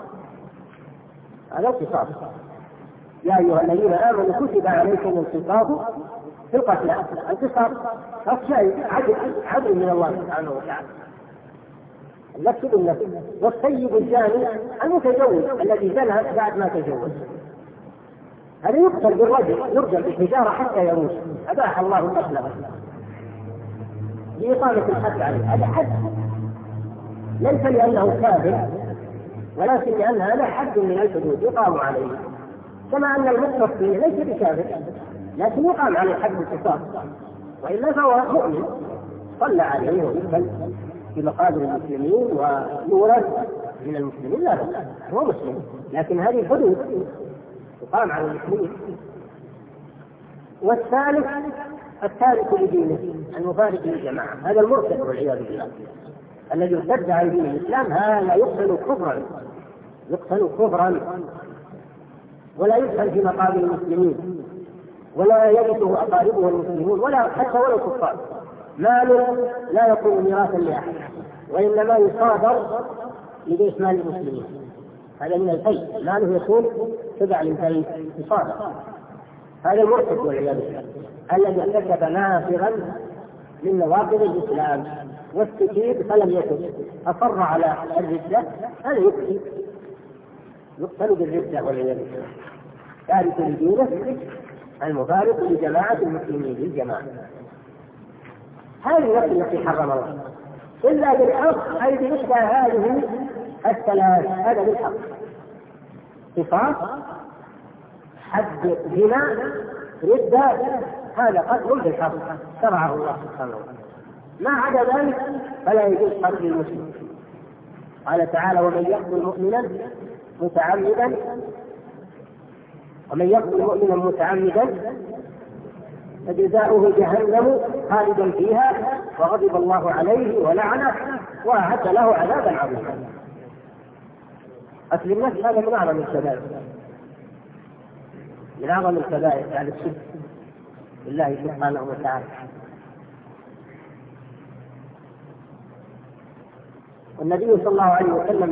هذا القصاص. يا أيها الذين آمنوا كتب عليكم القصاص في القتلى. القصاص شيء عدل عدل من الله سبحانه وتعالى. النفس بالنفس. والطيب الزاني المتزوج الذي زنى بعد ما تزوج هذا يقتل بالرجل، يرجم بالحجارة حتى يموت. أباح الله القتل لإقامة الحد عليه. هذا حد ليس لأنه كافر، ولكن لأن هذا حد من الحدود يقام عليه. كما أن المقتص فيه ليس بكافر لكن يقام عليه حد القصاص، وإلا فهو مؤمن صلى عليه ويقتل في مقابر المسلمين ويورث من المسلمين. لا لا هو مسلم، لكن هذه الحدود تقام على المسلمين. والثالث التارك لدينه المفارق للجماعة، هذا المرتد والعياذ بالله الذي ارتد عن دين الإسلام، هذا يقتل كفرا، يقتل كفرا ولا يدخل في مقابل المسلمين، ولا يرثه أقاربه المسلمون ولا حتى ولا الكفار. مال لا يكون ميراثا لأحد، وإنما يصادر لبيت مال المسلمين. هذا من الفيء، ماله يكون تبع للفيء يصادر. هذا المرتد والعياذ بالله الذي ارتكب نافرا من نواقض الإسلام واستجيب فلم يتب، أصر على الردة، هذا يقتل يقتل بالردة والعياذ بالله. تارك لدينه المفارق لجماعة المسلمين للجماعة. هذه النفس التي حرم الله إلا بالحق، أي بإحدى هذه الثلاث. هذا بالحق: قصاص، حد زنا، ردة، هذا قتل بالحق شرعه الله سبحانه وتعالى. ما عدا ذلك فلا يجوز قتل المسلم. قال تعالى: ومن يقتل مؤمنا متعمدا ومن يقتل مؤمنا متعمدا فجزاؤه جهنم خالدا فيها وغضب الله عليه ولعنه وأعد له عذابا عظيما. قتل النفس هذا من أعظم الكبائر، من أعظم الكبائر على الشرك بالله سبحانه وتعالى. والنبي صلى الله عليه وسلم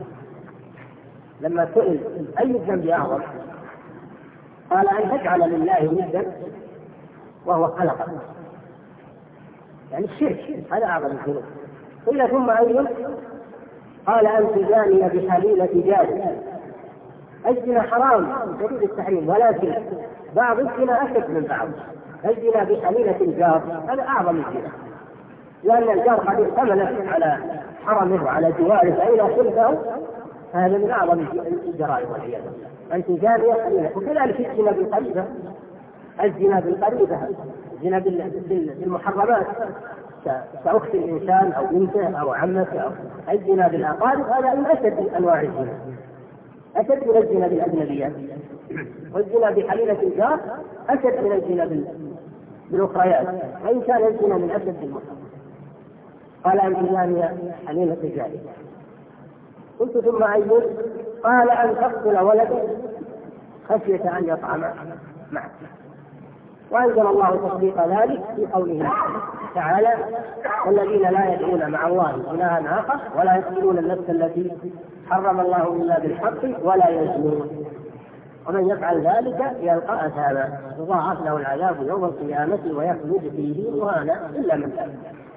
لما سئل أي الذنب أعظم قال: أن تجعل لله ندا وهو خلقك، يعني الشرك هذا أعظم الذنوب. قيل: ثم أي؟ قال: أن تزاني بحليلة جار. الزنا حرام شديد التحريم، ولكن بعض الزنا أشد من بعض. الزنا بحليلة الجار هذا أعظم الزنا، لأن الجار قد ائتمن على حرمه وعلى جواره فإذا خلفه هذا من أعظم الجرائم والعياذ بالله. أن تزاني حليلة. وكذلك الزنا بالقريبة، الزنا بالقريبة، الزنا بالمحرمات كأخت الإنسان أو بنته أو عمته، أو الزنا بالأقارب هذا من أشد أنواع الزنا، أشد من الزنا بالأجنبيات. والزنا بحليلة الجار أشد من الزنا بالأخريات، وإن كان الزنا من أشد المحرم. قال: أن تزاني حليلة الجار. قلت: ثم أيضا؟ قال: أن تقتل ولدك خشية أن يطعم معك. وأنزل الله تصديق ذلك في قوله تعالى: والذين لا يدعون مع الله إلها آخر ولا يقتلون النفس التي حرم الله إلا بالحق ولا يزنون ومن يفعل ذلك يلقى أثاما يضاعف له العذاب يوم القيامة ويخلد فيه مهانا إلا من تاب.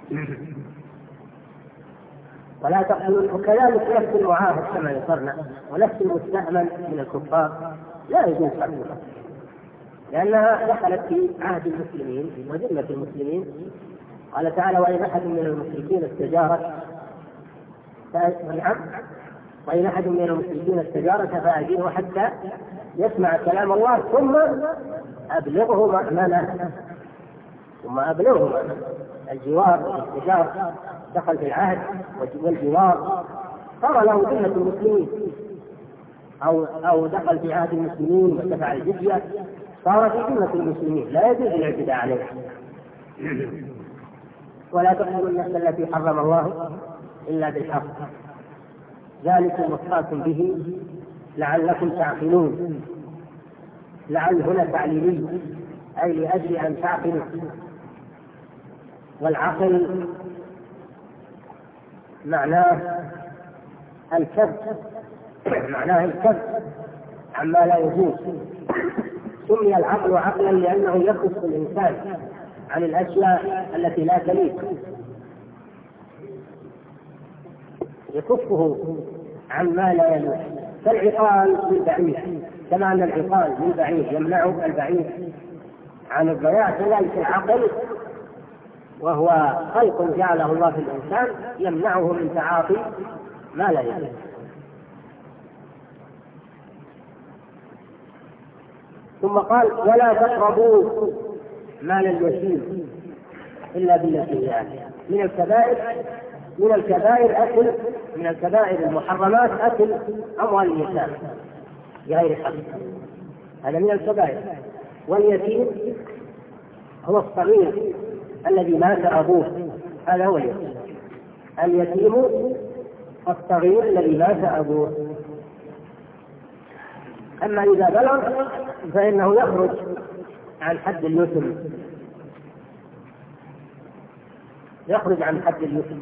ولا تقتلوا. وكذلك نفس المعاهد كما ذكرنا ونفس المستأمن من الكفار لا يجوز قتلها، لأنها دخلت في عهد المسلمين وذمة المسلمين. قال تعالى: وإن أحد من المشركين استجارك وإن أحد من المشركين استجارك فأجره حتى يسمع كلام الله ثم أبلغه مأمنه ثم أبلغه مأمنه. الجوار والاستجار دخل في العهد والجوار، صار له ذمة المسلمين، أو أو دخل في عهد المسلمين ودفع الجزية، صار في ذمة المسلمين لا يجوز الاعتداء عليه. ولا تقتلوا النفس التي حرم الله إلا بالحق ذلك وصاكم به لعلكم تعقلون. لعل هنا تعليلي أي لأجل أن تعقلوا، والعقل معناه الكف معناه الكف عما لا يجوز. سمي العقل عقلا لأنه يكف الإنسان عن الأشياء التي لا تليق، يكفه عما لا يليق، كالعقال للبعير، كما أن العقال للبعير يمنع البعير عن الضياع، كذلك العقل وهو خلق جعله الله في الإنسان يمنعه من تعاطي ما لا يليق. ثم قال: ولا تقربوا مال اليتيم إلا بالتي هي من الكبائر من الكبائر أكل من الكبائر المحرمات أكل أموال اليتامى بغير حق، هذا من الكبائر. واليتيم هو الصغير الذي مات أبوه، هذا هو اليتيم. اليتيم الصغير الذي مات أبوه. أما إذا بلغ فإنه يخرج عن حد اليسر، يخرج عن حد اليسر.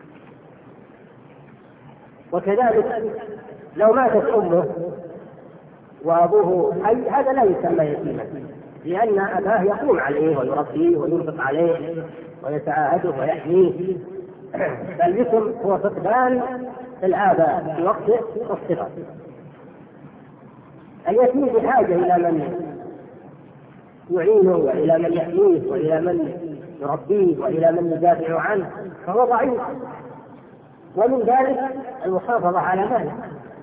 وكذلك لو ماتت أمه وأبوه حي هذا لا يسمى يتيما، لأن أباه يقوم عليه ويربيه وينفق عليه ويتعاهده ويحميه. فاليتم هو فقدان الآباء في وقت الصغر. اليتيم بحاجة إلى من يعينه وإلى من يحميه وإلى من يربيه وإلى من يدافع عنه، فهو ضعيف. ومن ذلك المحافظة على ماله،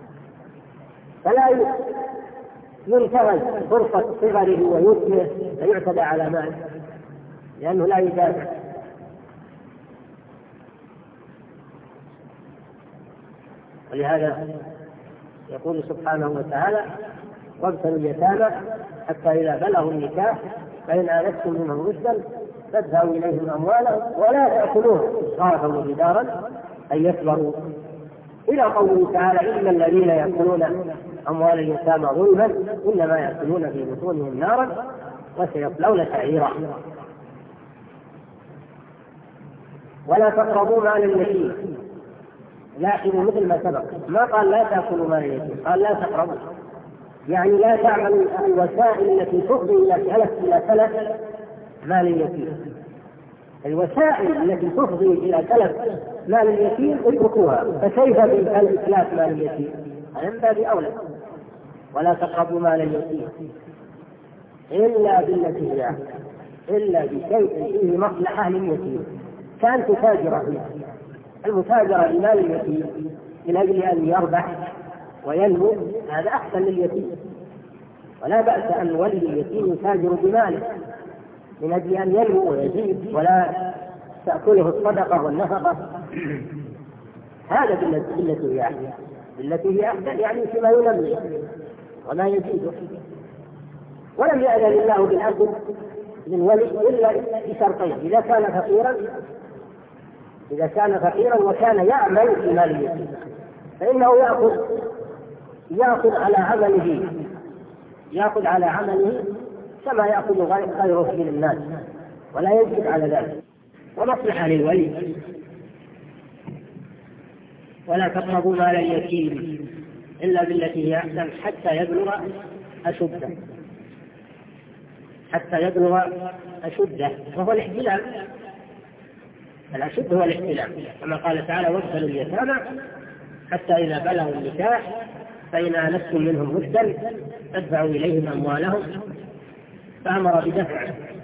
فلا ينتهز فرصة صغره ويتمه فيعتدى على ماله لأنه لا يدافع. ولهذا يقول سبحانه وتعالى: وابتلوا اليتامى حتى إذا بلغوا النكاح فإن آنستم منهم رشدا فادفعوا إليهم أموالهم ولا تأكلوه إسرافا وبدارا أن يكبروا، إلى قوله تعالى: إن الذين يأكلون أموال اليتامى ظلما إنما يأكلون في بطونهم نارا وسيصلون سعيرا. ولا تقربوا مال اليتيم، لاحظوا مثل ما سبق، ما قال لا تأكلوا مال اليتيم، قال لا تقربوا، يعني لا تعمل الوسائل التي تفضي إلى تلف إلى تلف مال اليتيم. الوسائل التي تفضي إلى تلف مال اليتيم اتركوها، فكيف بإتلاف مال اليتيم؟ هذا من باب أولى. ولا تقربوا مال اليتيم إلا بالتي هي أحسن، إلا بشيء فيه مصلحة لليتيم، كان تتاجر فيه. المتاجرة لمال اليتيم من أجل أن يربح وينمو هذا أحسن لليتيم، ولا بأس أن ولي اليتيم يتاجر بماله من أجل أن ينمو ويزيد ولا تأكله الصدقة والنفقة. هذا بالتي هي أحسن، بالتي هي أحسن يعني فيما ينمي وما يزيد. ولم يأذن الله بالأكل من ولي إلا بشرطين: إذا كان فقيرا إذا كان فقيرا وكان يعمل في مال اليتيم فإنه يأخذ يأخذ على عمله يأخذ على عمله كما يأخذ غيره من الناس ولا يزيد على ذلك، ومصلحة للولي. ولا تقربوا مال اليتيم إلا بالتي هي أحسن حتى يبلغ أشده حتى يبلغ أشده وهو الاحتلام. الأشد هو الاحتلام، كما قال تعالى: وابتلوا اليتامى حتى إذا بلغوا النكاح فإن آنستم منهم رشدا فادفعوا إليهم أموالهم. فأمر بدفع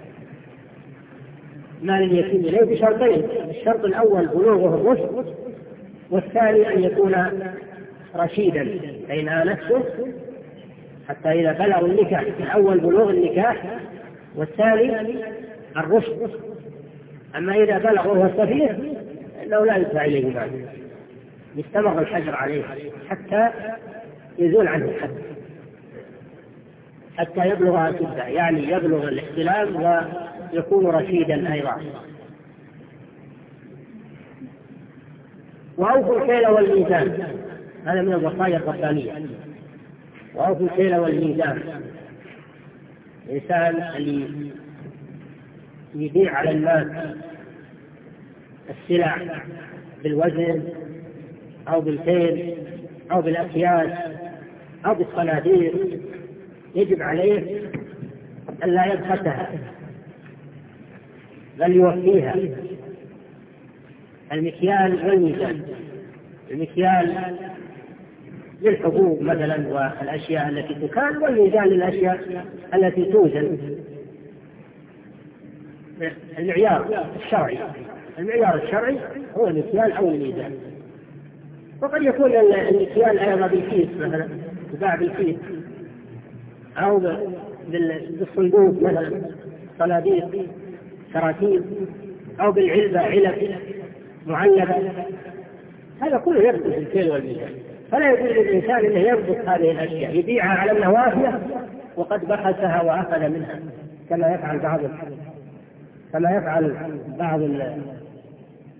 مال اليتيم إليه بشرطين: الشرط الأول بلوغه الرشد، والثاني أن يكون رشيدا. فإن آنستم حتى إذا بلغوا النكاح، الأول بلوغ النكاح والثاني الرشد. أما إذا بلغ وهو سفيه إنه لا يدفع إليه مال، يستمر الحجر عليه حتى يزول عنه الحد، حتى يبلغ أشده، يعني يبلغ الاحتلام ويكون رشيدا أيضا. وأوفوا الكيل والميزان، هذا من الوصايا الربانية. وأوفوا الكيل والميزان، الإنسان اللي يبيع على الناس السلع بالوزن أو بالكيل أو بالأكياس أو بالصناديق يجب عليه أن لا يبخسها بل يوفيها. المكيال والميزان: المكيال للحبوب مثلا والأشياء التي تكال، والميزان للأشياء التي توزن. المعيار الشرعي المعيار الشرعي هو المكيال أو الميزان. وقد يكون المكيال أيضا بالكيس، مثلا تباع بالكيس أو بالصندوق مثلا صناديق كراتين، أو بالعلبة علب معلبة. هذا كله يدخل في الكيل والميزان. فلا يجوز للإنسان أنه يضبط هذه الأشياء يبيعها على أنها وافية وقد بخسها وأخذ منها، كما يفعل بعض كما يفعل بعض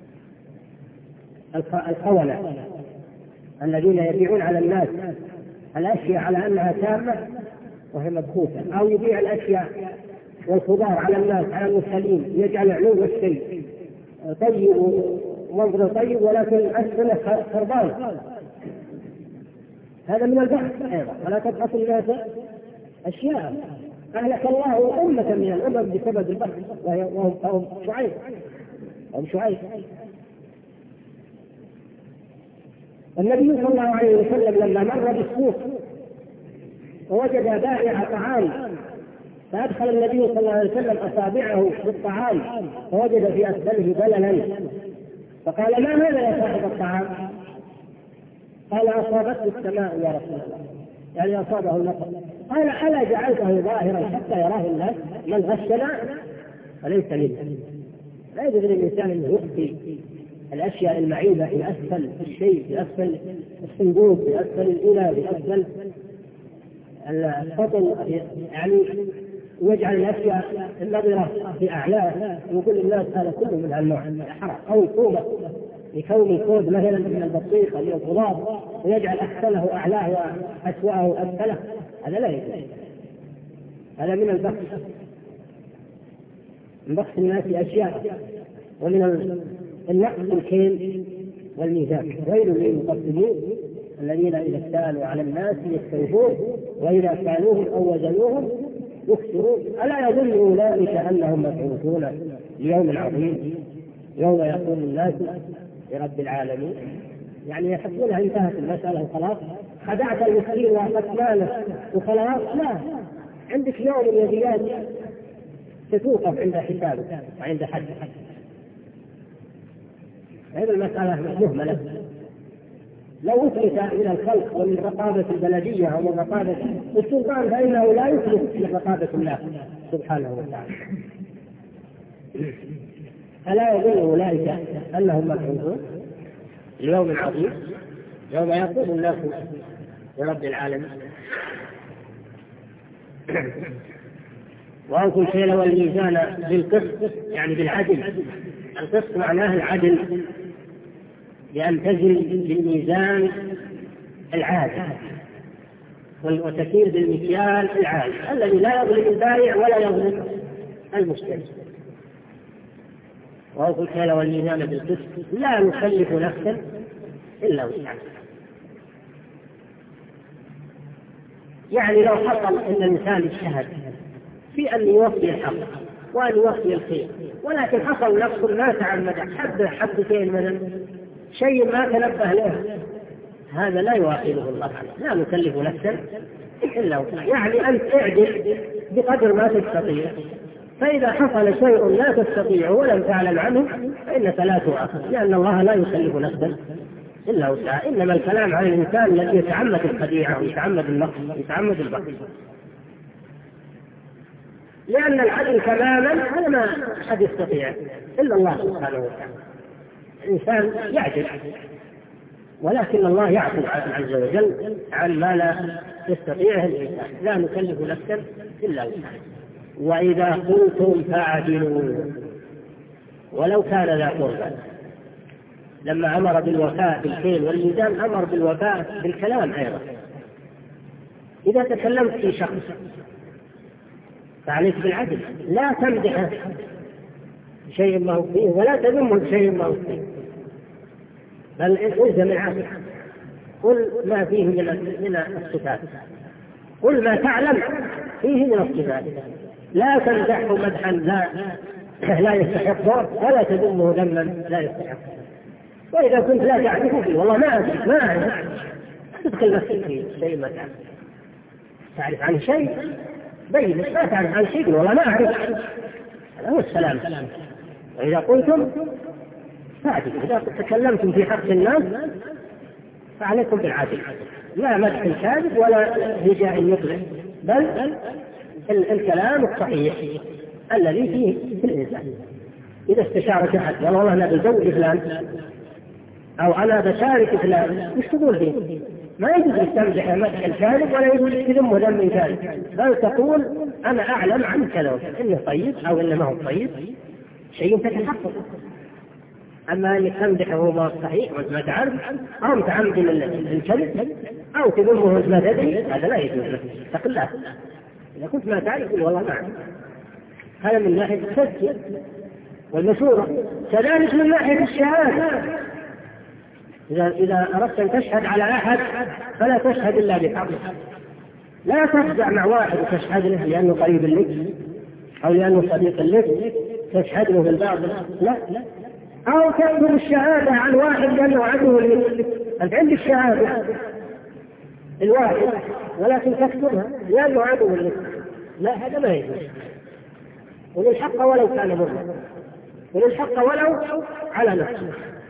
الخونة الذين يبيعون على الناس الأشياء على أنها تامة وهي مبخوثة، أو يبيع الأشياء والخضار على الناس على المرسلين، يجعل علو الشيء طيب ومنظر طيب ولكن أسفله خربان، هذا من البحث أيضا. ولا تبحث الناس أشياء، أهلك الله أمة من الأمم بسبب البحث وهم قوم شعيب قوم شعيب. النبي صلى الله عليه وسلم لما مر بالسوق ووجد بائع طعام فأدخل النبي صلى الله عليه وسلم أصابعه بالطعام فوجد في أسفله بللا، فقال: ما هذا يا صاحب الطعام؟ قال: أصابته السماء يا رسول الله، يعني أصابه المطر. قال: ألا جعلته ظاهرا حتى يراه الناس؟ من غشنا فليس منا. لا يجوز للإنسان أن يخفي الأشياء المعيبة في أسفل الشيء، في أسفل الصندوق، في أسفل الإناء، في أسفل الفضل، يعني يجعل الأشياء النظرة في أعلاه ويقول الناس هذا كله من هالنوع حرام. أو الكومة يكون الكود مثلا من البطيخ أو الخضار ويجعل أسفله أعلاه وأسوأه أسفله، هذا لا يجوز، هذا من البخس، من بخس الناس أشياء. ومن النقص الكيل والميزان. ويل للمقسمين الذين إذا اكتالوا على الناس يستوفون وإذا كانوهم أو وزنوهم يخسرون. ألا يظن أولئك أنهم مبعوثون ليوم عظيم يوم يقوم الناس لرب العالمين؟ يعني يحسبونها انتهت المسألة وخلاص، خدعت المسكين وأخذت ماله وخلاص. لا، عندك يوم اليديات ستوقف عند حسابك وعند حد. هذه المسألة مهملة. لو أفلت من الخلق ومن رقابة البلدية أو من رقابة السلطان فإنه لا يفلت من رقابة الله سبحانه وتعالى. ألا يظن أولئك أنهم مبعوثون ليوم عظيم يوم يقوم الناس لرب العالمين؟ وأوفوا الكيل والميزان بالقسط، يعني بالعدل. القسط معناه العدل، بأن تزن بالميزان العادل وتسير بالمكيال العادل الذي لا يظلم البائع ولا يظلم المشتري. وأوفوا الكيل والميزان بالقسط لا نكلف نفسا إلا وسعها. يعني لو حصل أن الإنسان اجتهد في أن يوفي الحق وأن يوفي الخير، ولكن حصل نفس ما تعمد حبة حبتين مثلا شيء ما تنبه له، هذا لا يواخذه الله عنه. لا نكلف نفسا إلا وسعها، يعني أنت اعدل بقدر ما تستطيع، فإذا حصل شيء لا تستطيع ولم تعلم عنه فإنك لا تؤاخذ، لأن الله لا يكلف نفسا إلا وسعها. إنما الكلام عن الإنسان الذي يتعمد الخديعة ويتعمد النقص ويتعمد البخل، لأن العدل تماما هذا ما أحد يستطيع إلا الله سبحانه وتعالى. الإنسان يعدل، ولكن الله يعفو عز وجل عن ما لا يستطيعه الإنسان. لا نكلف نفسا إلا وسعها. وإذا قلتم فاعدلوا ولو كان ذا قربى. لما أمر بالوفاء بالكيل والميزان أمر بالوفاء بالكلام أيضا. إذا تكلمت في شخص فعليك بالعدل، لا تمدح شيء ما هو فيه ولا تذمه بشيء ما هو فيه، بل الزم العدل. قل ما فيه من الصفات، قل ما تعلم فيه من الصفات، لا تمدحه مدحا لا لا يستحقه ولا تذمه ذما لا يستحقه. وإذا كنت لا تعرفه فيه والله ما أعرف ما أعرف تدخل نفسك في شيء ما تعرف. تعرف عن شيء بين، ما تعرف عن شيء والله ما أعرف، هذا هو السلام. وإذا قلتم فاعدلوا، إذا تكلمتم في حق الناس فعليكم بالعدل، لا مدح الكاذب ولا هجاء المطلق، بل الكلام الصحيح الذي فيه في الإنسان. إذا استشارك أحد قال والله أنا بزوج فلان أو أنا بشارك فلان، وش تقول فيه؟ ما يجوز تمدح مدح الكاذب ولا يجوز تذم ذم كاذب، بل تقول أنا أعلم عن كذا إنه طيب أو إنه ما هو طيب، شيء تتحقق. أما أنك تمدحه وهو صحيح وأنت ما تعرف، أو متعمد الكذب، أو تذمه وأنت ما تدري، هذا لا يجوز لك، اتق الله. إذا كنت ما تعرف قل والله ما أعرف. هذا من ناحية التزكية والمشورة. كذلك من ناحية الشهادة، إذا إذا أردت أن تشهد على أحد فلا تشهد إلا بحق، لا تخدع مع واحد وتشهد له لأنه قريب لك أو لأنه صديق لك تشهد له بالباطل، لا لا. أو تأخذ الشهادة عن واحد لأنه عدو لك، أنت عندك الشهادة الواحد ولكن تكتبها لأنه عدو لك، لا، هذا ما يجوز. وللحق ولو كان مرا، وللحق ولو على نفسه.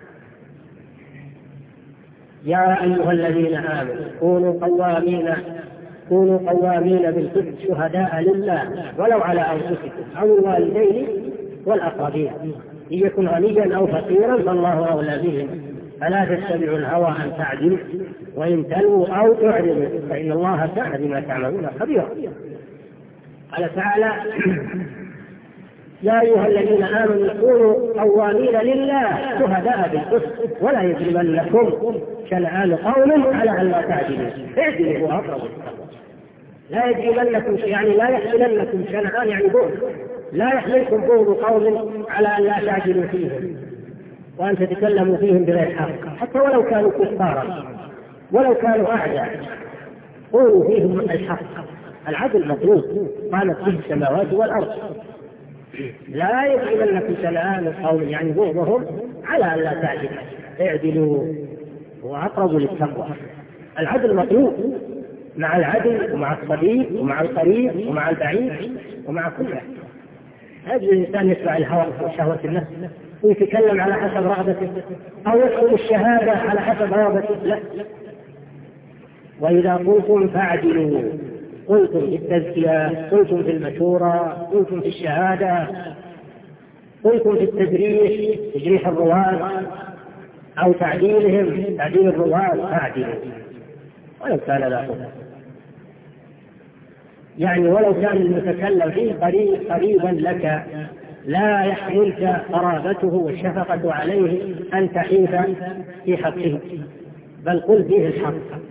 يا أيها الذين آمنوا كونوا قوامين كونوا قوامين بالقسط شهداء لله ولو على أنفسكم أو الوالدين والأقربين إن يكن غنيا أو فقيرا فالله أولى بهم فلا تتبعوا الهوى أن تعدلوا وإن تلووا أو تعرضوا فإن الله كان بما تعملون خبيرا. قال تعالى يا أيها الذين آمنوا كونوا قوامين لله شهداء بالقسط ولا يجرمنكم شنآن قوم على أن لا تعدلوا اعدلوا هو أقرب للتقوى. لا يجرمنكم يعني لا يحملنكم شنآن يعني بغض، لا يحملكم بغض قوم على أن لا تعدلوا فيهم وأن تتكلموا فيهم بغير حق حتى ولو كانوا كفارا ولو كانوا أعداء، قولوا فيهم الحق. العدل مطلوب قامت به السماوات والأرض. لا يجرمنكم شنآن قوم يعني بغضهم على أن لا تعدلوا اعدلوا هو أقرب للتقوى. العدل مطلوب مع العدل ومع الصديق ومع القريب ومع البعيد ومع كل أحد. هذا الإنسان يتبع الهوى وشهوة النفس ويتكلم على حسب رغبته أو يحكم الشهادة على حسب رغبته، لا. وإذا قلتم فاعدلوا، قلتم في التزكية، قلتم في المشورة، قلتم في الشهادة، قلتم في التجريح تجريح الرواة أو تعديلهم تعديل الرواة فاعدلوا ولو كان لا قوة، يعني ولو كان المتكلم فيه قريب قريبا لك لا يحملك قرابته والشفقة عليه أن تحيف في حقه، بل قل فيه الحق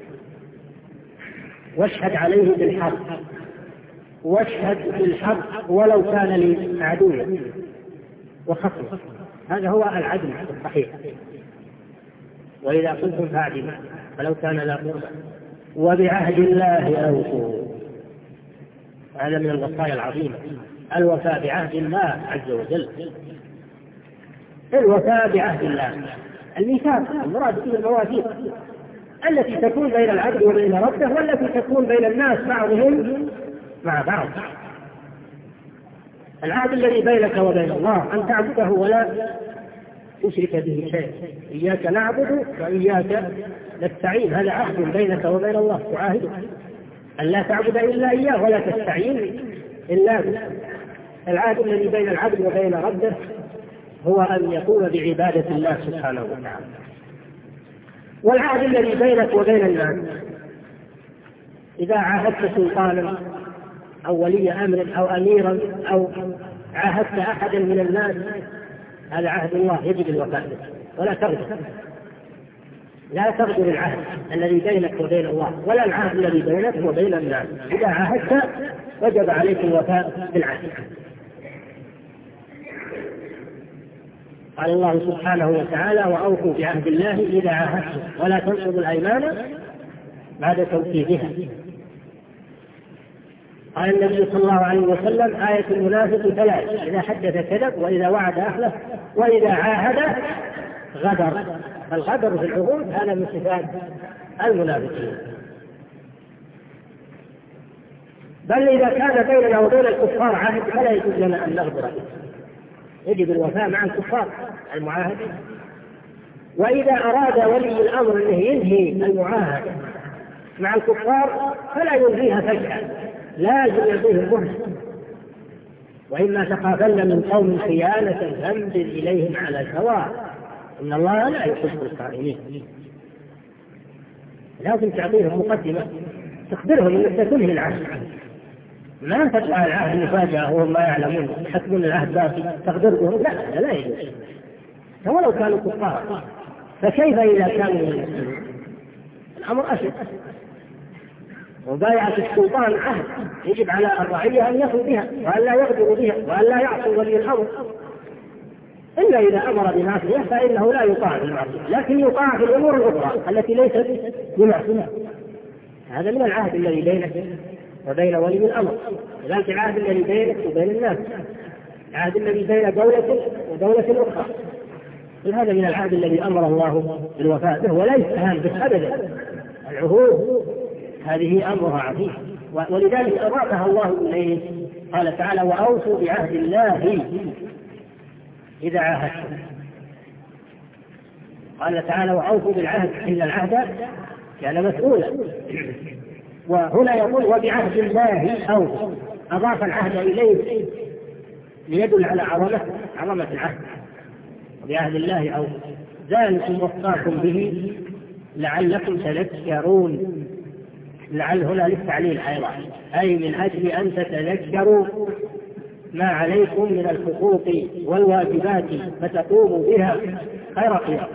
واشهد عليه بالحق واشهد بالحق ولو كان لعدوه وخصمه. هذا هو العدل الصحيح. وإذا قلتم فاعدلوا ولو كان لا قربى وبعهد الله أوفوا. هذا من الوصايا العظيمة، الوفاء بعهد الله عز وجل. الوفاء بعهد الله الميثاق المراد به المواثيق التي تكون بين العبد وبين ربه والتي تكون بين الناس بعضهم مع بعض. العهد الذي بينك وبين الله أن تعبده ولا تشرك به شيء، إياك نعبد وإياك نستعين، هذا عهد بينك وبين الله تعاهده أن لا تعبد إلا إياه ولا تستعين إلا به. العهد الذي بين العبد وبين ربه هو أن يقوم بعبادة الله سبحانه وتعالى. والعهد الذي بينك وبين الناس إذا عاهدت سلطانا أو ولي أمر أو أميرا أو عاهدت أحدا من الناس هذا عهد الله يجب الوفاء به ولا تغدر، لا تغدر العهد الذي بينك وبين الله ولا العهد الذي بينك وبين الناس. إذا عاهدت وجب عليك الوفاء بالعهد. قال الله سبحانه وتعالى وأوفوا بعهد الله إذا عاهدتم ولا تنقضوا الأيمان بعد توكيدها. قال النبي صلى الله عليه وسلم آية المنافق ثلاث: إذا حدث كذب وإذا وعد أخلف وإذا عاهد غدر. الغدر في العهود هذا من صفات المنافقين. بل إذا كان بيننا وبين الكفار عهد فلا يجوز لنا أن نغدر، يجب الوفاء مع الكفار المعاهدين. وإذا أراد ولي الأمر أنه ينهي المعاهدة مع الكفار فلا ينهيها فجأة، لازم يعطيه المهلة. وإما تخافن من قوم خيانة فانبذ إليهم على سواء إن الله لا يحب الخائنين. لازم تعطيهم مقدمة تخبرهم أنك تنهي العهد، ما تدعى العهد مفاجأة وهم ما يعلمون يحسبون العهد باقي تخبرهم، لا لا يجوز. ولو كانوا كفار، فكيف إذا كانوا المسلمين؟ الأمر أشد. وبايعة السلطان عهد يجب على الرعية أن يفوا بها وأن لا يغدروا بها وأن لا يعصوا ولي الأمر، إلا إذا أمر بمعصية فإنه لا يطاع في المعصية، لكن يطاع في الأمور الأخرى التي ليست بمعصية. هذا من العهد الذي بينك وبين ولي الأمر، ذلك العهد الذي بينك وبين الناس، العهد الذي بين دولة ودولة أخرى. هذا من العهد الذي أمر الله بالوفاء به ولا يستهان به أبدا. العهود هذه أمرها عظيم، ولذلك أضافها الله إليه. قال تعالى: وأوفوا بعهد الله إذا عاهدتم. قال تعالى: وأوفوا بالعهد إن العهد كان مسؤولا. وهنا يقول: وبعهد الله أوفوا، أضاف العهد إليه ليدل على عظمة عظمة العهد. وبعهد الله أوفوا ذلكم وصاكم به لعلكم تذكرون. لعل هنا للتعليل أيضا، أي من أجل أن تتذكروا ما عليكم من الحقوق والواجبات فتقوموا بها خير قيام.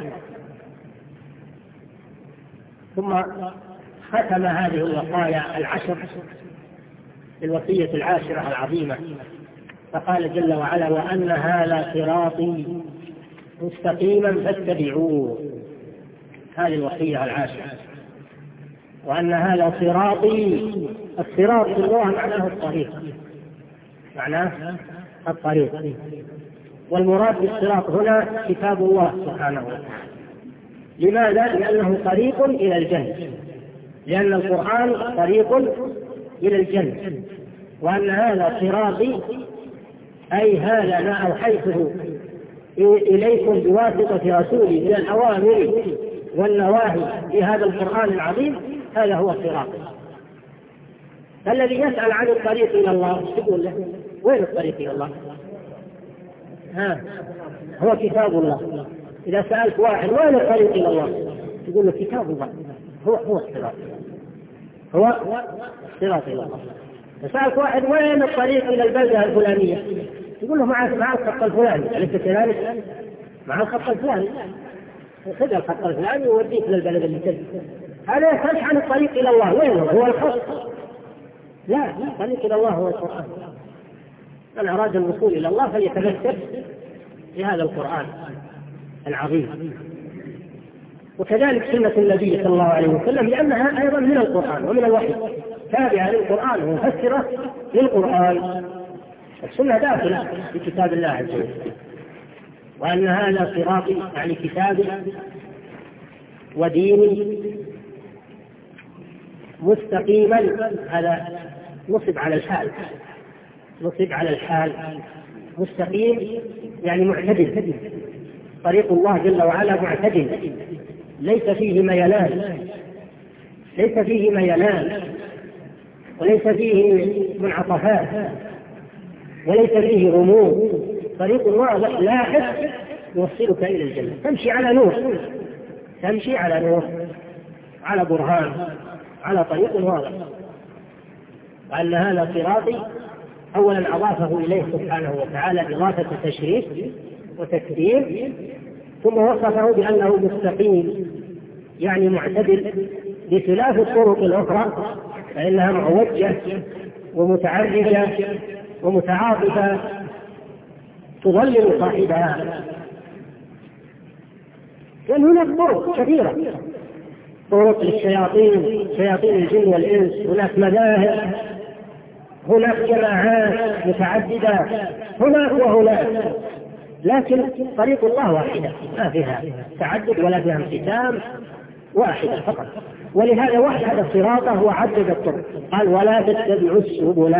ثم ختم هذه الوصايا العشر بالوصية العاشرة العظيمة، فقال جل وعلا: وأن هذا صراطي مستقيما فاتبعوه. هذه الوصية العاشرة، وأن هذا صراطي. الصراط في اللغة معناه الطريق، معناه الطريق، والمراد بالصراط هنا كتاب الله سبحانه وتعالى. لماذا؟ لأنه طريق إلى الجنة، لأن القرآن طريق إلى الجنة. وأن هذا صراطي أي هذا ما أوحيته إليكم بواسطة رسولي من الأوامر والنواهي في هذا القرآن العظيم، هذا هو الصراط. الذي يسأل عن الطريق إلى الله تقول له: وين الطريق إلى الله؟ ها هو كتاب الله. إذا سألت واحد: وين الطريق إلى الله؟ تقول له: كتاب الله. هو هو الصراط، هو الصراط إلى الله. سألت واحد: وين الطريق إلى البلدة الفلانية؟ تقول له: مع مع الخط الفلاني. أليس كذلك؟ مع الخط الفلاني، خذ الخط الفلاني ووديك للبلد اللي تجي. هذا يسألك عن الطريق إلى الله، وين هو؟ هو الخط؟ لا، الطريق إلى الله هو القرآن. من أراد الوصول إلى الله فليتمسك بهذا القرآن العظيم. وكذلك سنة النبي صلى الله عليه وسلم، لأنها أيضا من القرآن ومن الوحي، تابعة للقرآن ومفسرة للقرآن. السنة داخلة في كتاب الله عز وجل. وأن هذا صراطي يعني كتابي وديني مستقيما. هذا نصب على الحال، نصب على الحال. مستقيم يعني معتدل. طريق الله جل وعلا معتدل، ليس فيه ميلان، ليس فيه ميلان وليس فيه منعطفات وليس فيه غموض. طريق الله لاحق يوصلك إلى الجنة. تمشي على نور، تمشي على نور، على برهان، على طريق واضح. وأن هذا صراطي أولا أضافه إليه سبحانه وتعالى إضافة تشريف وتكريم، ثم وصفه بأنه مستقيم يعني معتدل، بخلاف الطرق الأخرى فإنها معوجة ومتعرجة ومتعاطفة تضلل صاحبها. لأن هناك طرق كثيرة، طرق للشياطين، شياطين الجن والإنس، هناك مذاهب، هناك جماعات متعددة، هناك وهناك، لكن طريق الله واحدة، ما فيها تعدد ولا فيها انقسام، واحدة فقط. ولهذا وحد صراطه وعدد الطرق، قال: ولا تتبعوا السبل،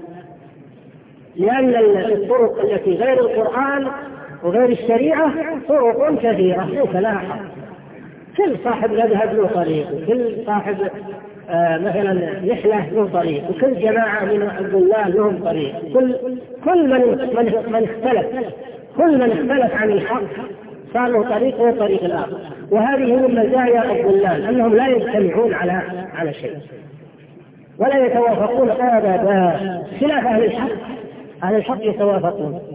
لأن الطرق التي غير القرآن وغير الشريعة طرق كثيرة ليس لها حق. كل صاحب مذهب له طريق، وكل صاحب آه مثلا رحلة له طريق، وكل جماعة من الضلال لهم طريق، كل كل من من, من اختلف كل من اختلف عن الحق صار له طريق غير طريق الآخر. وهذه من مزايا الضلال، أنهم لا يجتمعون على على شيء ولا يتوافقون أبدا، خلاف أهل الحق. أهل الحق يتوافقون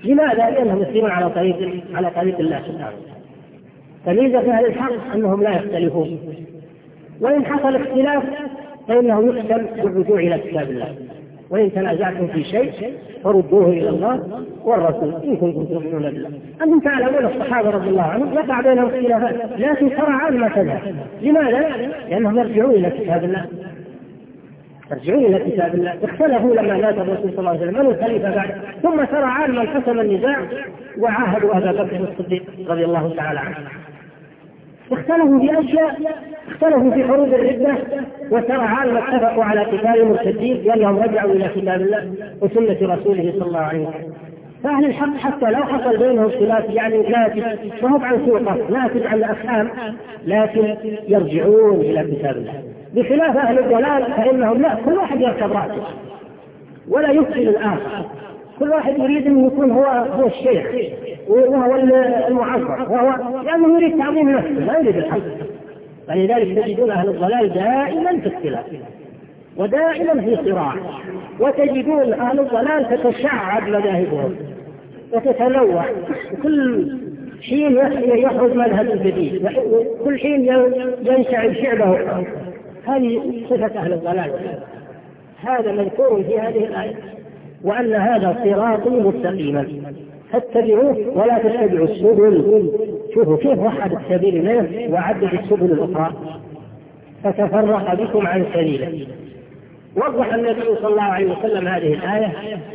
لماذا؟ لأنهم يسيرون على طريق على طريق الله سبحانه. فميزة أهل الحق أنهم لا يختلفون، وإن حصل اختلاف فإنه يحسن بالرجوع إلى كتاب الله، وإن تنازعتم في شيء فردوه إلى الله والرسول إن كنتم تؤمنون بالله. أنتم تعلمون الصحابة رضي الله عنهم يقع بينهم اختلافات لكن سرعان ما تذهب. لماذا؟ لأنهم يرجعون إلى كتاب الله، يرجعون إلى كتاب الله. اختلفوا لما مات الرسول صلى الله عليه وسلم من الخليفة بعد، ثم سرعان ما انقسم النزاع وعاهدوا أبا بكر الصديق رضي الله تعالى عنه. اختلفوا في أشياء، اختلفوا في حروب الردة، وسرعان ما اتفقوا على قتال المرتدين لأنهم رجعوا إلى كتاب الله وسنة رسوله صلى الله عليه وسلم. فأهل الحق حتى لو حصل بينهم خلاف يعني ناتج فهم عن سوء قصد، ناتج عن أفهام، لكن يرجعون إلى كتاب الله. بخلاف أهل الضلال فإنهم لا، كل واحد يركب رأسه ولا يفصل الآخر، كل واحد يريد أن يكون هو هو الشيخ وهو المعظم، وهو لأنه يريد تعظيم نفسه لا يريد الحق. فلذلك تجدون أهل الضلال دائما في اختلاف ودائما في صراع، وتجدون أهل الضلال تتشعب مذاهبهم وتتنوع، كل حين يخرج مذهب جديد، كل حين ينشعب شعبه. هذه صفة أهل الضلال، هذا مذكور في هذه الآية، وأن هذا صراط مستقيما فاتبعوه ولا تتبعوا السبل. شوفوا كيف وحد السبيل منه وعدد السبل الأخرى فتفرق بكم عن سبيله. وضح النبي صلى الله عليه وسلم هذه الآية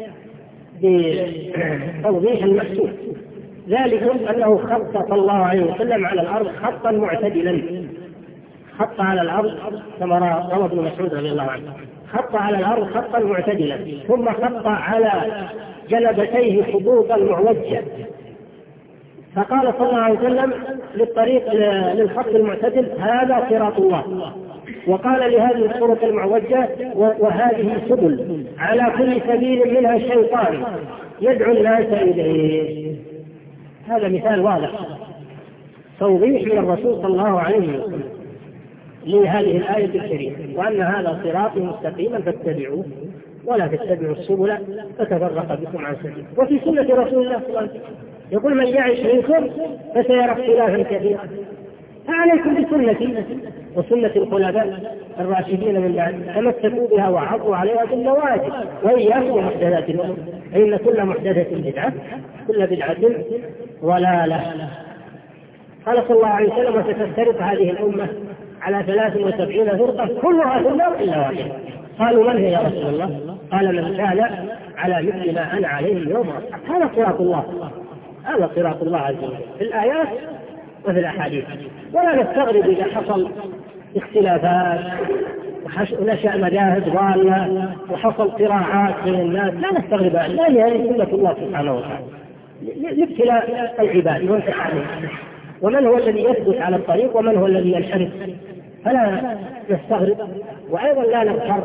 بتوضيح محسوس، ذلك أنه خط صلى الله عليه وسلم على الأرض خطا معتدلا، خط على الأرض كما روى ابن مسعود رضي الله عنه، خط على الأرض خطا معتدلا، ثم خط على جلبتيه خطوطا معوجة. فقال صلى الله عليه وسلم للطريق للخط المعتدل هذا صراط الله، وقال لهذه الطرق المعوجة وهذه سبل، على كل سبيل منها شيطان يدعو الناس إليه. هذا مثال واضح توضيح من الرسول صلى الله عليه وسلم لهذه الآية الكريمة، وأن هذا صراط مستقيما فاتبعوه ولا تتبعوا السبل فتفرق بكم عن سبيله. وفي سنة رسول الله صلى الله عليه وسلم يقول من يعش منكم فسيرى اختلافا كثيرا، فعليكم بسنتي وسنة الخلفاء الراشدين من بعد، تمسكوا بها وعضوا عليها بالنواجذ وإياكم ومحدثات الأمور، فإن كل محدثة بدعة كل بدعة ضلالة. قال صلى الله عليه وسلم وستفترق هذه الأمة على ثلاث وسبعين فرقة كلها في النار إلا واحدة. قالوا من هي يا رسول الله؟ قال من كان على مثل ما أنا عليه اليوم. هذا صراط الله، هذا صراط الله عز وجل في الآيات وفي الأحاديث. ولا نستغرب إذا حصل اختلافات ونشأ مذاهب ضالة وحصل قراءات بين الناس، لا نستغرب، لا هي سنة الله سبحانه وتعالى لابتلاء العباد والتعليم، ومن هو الذي يثبت على الطريق ومن هو الذي ينحرف، فلا نستغرب. وأيضا لا نغتر،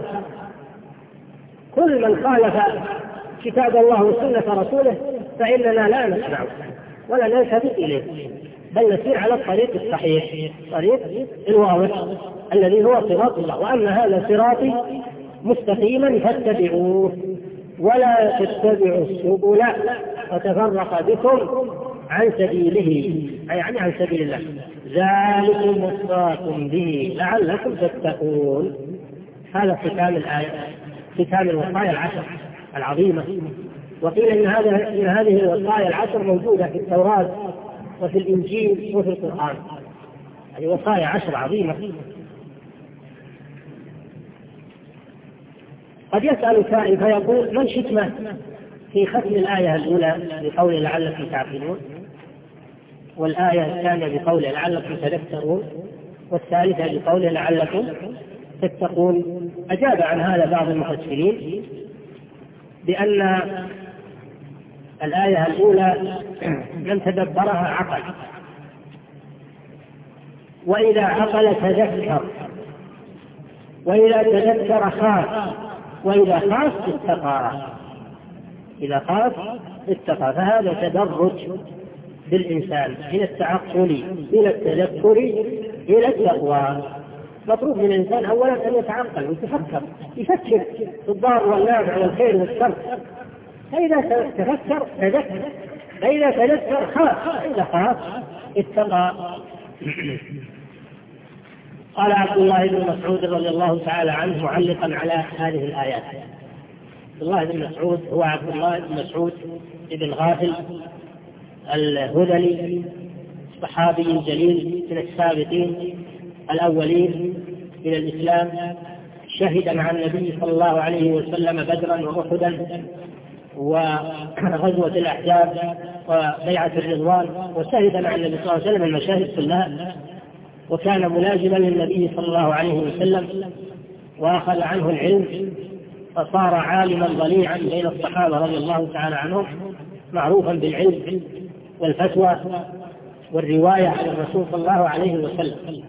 كل من خالف كتاب الله وسنة رسوله فإننا لا نسمعه ولا نلتفت إليه، بل نسير على الطريق الصحيح، طريق الواضح الذي هو صراط الله، وأن هذا صراطي مستقيما فاتبعوه ولا تتبعوا السبل فتفرق بكم عن سبيله، أي يعني عن سبيل الله، ذلكم وصاكم به لعلكم تتقون. هذا ختام الآية، ختام الوصايا العشر العظيمة. وقيل إن هذا إن هذه الوصايا العشر موجودة في التوراة وفي الإنجيل وفي القرآن، هذه وصايا عشر عظيمة. قد يسأل سائل فيقول ما الحكمة في ختم الآية الأولى بقول لعلكم تعقلون، والآية الثانية بقول لعلكم تذكرون، والثالثة بقول لعلكم تتقون؟ أجاب عن هذا بعض المفسرين بأن الآية الأولى من تدبرها عقل، وإذا عقل تذكر، وإذا تذكر خاف، وإذا خاف اتقى، إذا خاف اتقى. فهذا تدرج بالإنسان من التعقل إلى التذكر إلى التقوى. مطلوب من الإنسان أولا أن يتعقل ويتفكر، يفكر في الضار والنافع والخير والشر، فإذا تفكر تذكر، فإذا تذكر خاف، فإذا خاف اتقى. قال عبد الله بن مسعود رضي الله تعالى عنه معلقا على هذه الآيات. عبد الله بن مسعود هو عبد الله بن مسعود بن غافل الهذلي، صحابي جليل من السابقين الأولين إلى الإسلام، شهد مع النبي صلى الله عليه وسلم بدرا وأحدا وغزوة الأحزاب وبيعة الرضوان، وشهد مع النبي صلى الله عليه وسلم المشاهد كلها، وكان ملازما للنبي صلى الله عليه وسلم وأخذ عنه العلم، فصار عالما ضليعا بين الصحابة رضي الله تعالى عنهم، معروفا بالعلم والفتوى والرواية عن الرسول صلى الله عليه وسلم.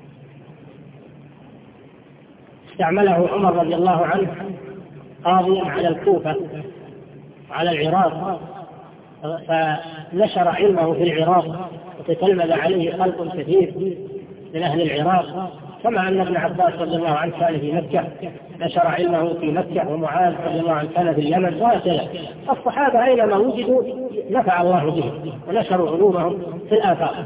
استعمله عمر رضي الله عنه قاضيا على الكوفة وعلى العراق، فنشر علمه في العراق وتتلمذ عليه خلق كثير من أهل العراق، كما أن ابن عباس رضي الله عنه كان في مكة نشر علمه في مكة، ومعاذ رضي الله عنه كان في اليمن، وهكذا الصحابة أينما وجدوا نفع الله بهم ونشروا علومهم في الآفاق.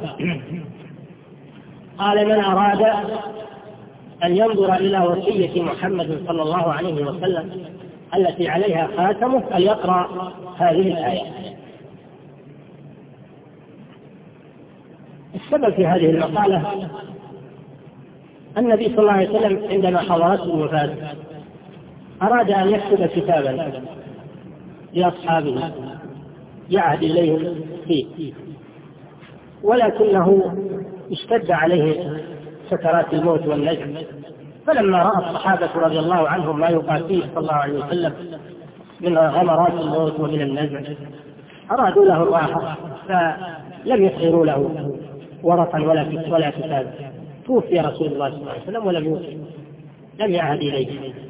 قال: من أراد أن ينظر إلى وصية محمد صلى الله عليه وسلم التي عليها خاتمه فليقرأ هذه الآية. السبب في هذه المقالة النبي صلى الله عليه وسلم عندما حضرته الوفاة أراد أن يكتب كتابا لأصحابه يعهد إليهم فيه، ولكنه اشتد عليه سكرات الموت والنجم، فلما رأى الصحابة رضي الله عنهم ما يقاتيه صلى الله عليه وسلم من غمرات الموت ومن النجم أرادوا له الراحة، فلم يسعروا له ورقا ولا ولا كتابا. توفي رسول الله صلى الله عليه وسلم ولم يوصي، لم يعهد إليه.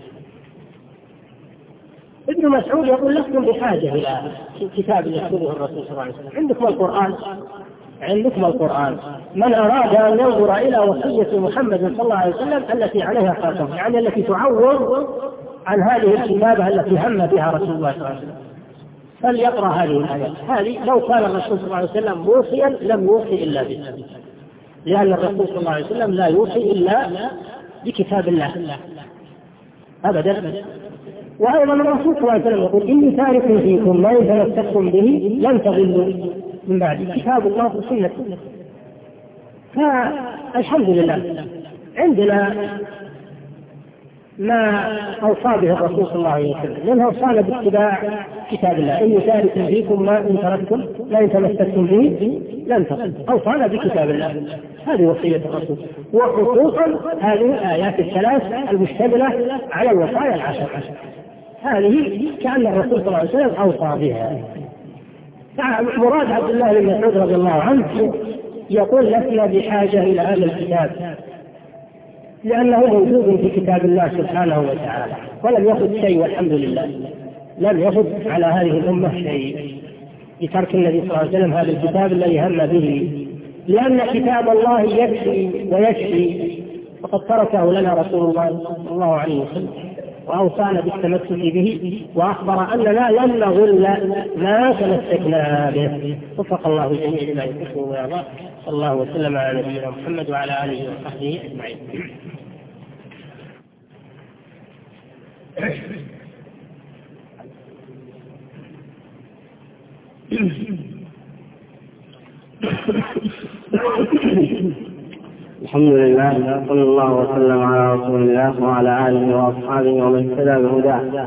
ابن مسعود يقول: لستم بحاجة إلى كتاب يكتبه الرسول صلى الله عليه وسلم، عندكم القرآن، عندكم القرآن. من أراد أن ينظر إلى وصية محمد صلى الله عليه وسلم التي عليها خاتم، يعني التي تعوض عن هذه الكتابة التي هم بها رسول الله صلى الله عليه وسلم، فليقرأ هذه الآيات. هذه لو كان الرسول صلى الله عليه وسلم موصيا لم يوصي إلا به، لأن الرسول صلى الله عليه وسلم لا يوصي إلا بكتاب الله أبدا. وأيضا الرسول صلى الله عليه وسلم يقول: إني تارك فيكم ما إن تمسكتم به لن تضلوا من بعد، كتاب الله وسنة. فالحمد لله عندنا ما أوصى به الرسول صلى الله عليه وسلم، لأنه أوصانا باتباع كتاب الله: إني تارك فيكم ما إن تركتم لا إن تمسكتم به لن تضلوا. أوصانا بكتاب الله، هذه وصية الرسول، وخصوصا هذه الآيات الثلاث المشتملة على الوصايا العشر، هذه كأن الرسول صلى الله عليه وسلم أوصى بها. مراد عبد الله بن مسعود رضي الله عنه يقول: لسنا بحاجة إلى هذا الكتاب، لأنه موجود في كتاب الله سبحانه وتعالى، ولم يخذ شيء والحمد لله، لم يخذ على هذه الأمة شيء بترك النبي صلى الله عليه وسلم هذا الكتاب الذي هم به، لأن كتاب الله يكفي ويشفي، وقد تركه لنا رسول الله صلى الله عليه وسلم وأوصانا بالتمسك به، وأخبر أننا لن نضل ما تمسكنا به. وفق الله الجميع لما يحبه ويرضاه. صلى الله وسلم على نبينا محمد وعلى آله وصحبه أجمعين. الحمد لله، صلى الله وسلم على رسول الله وعلى آله وأصحابه ومن اهتدى بهداه.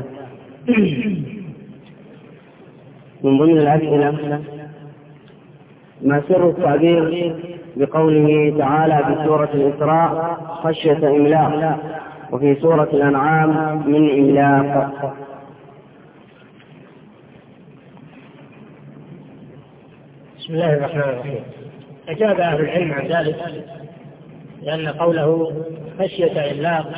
من ضمن الأسئلة: ما سر التعبير بقوله تعالى في سورة الإسراء خشية إملاق، وفي سورة الأنعام من إملاق؟ بسم الله الرحمن الرحيم. أجاب أهل العلم عن ذلك، لأن قوله خشية إملاق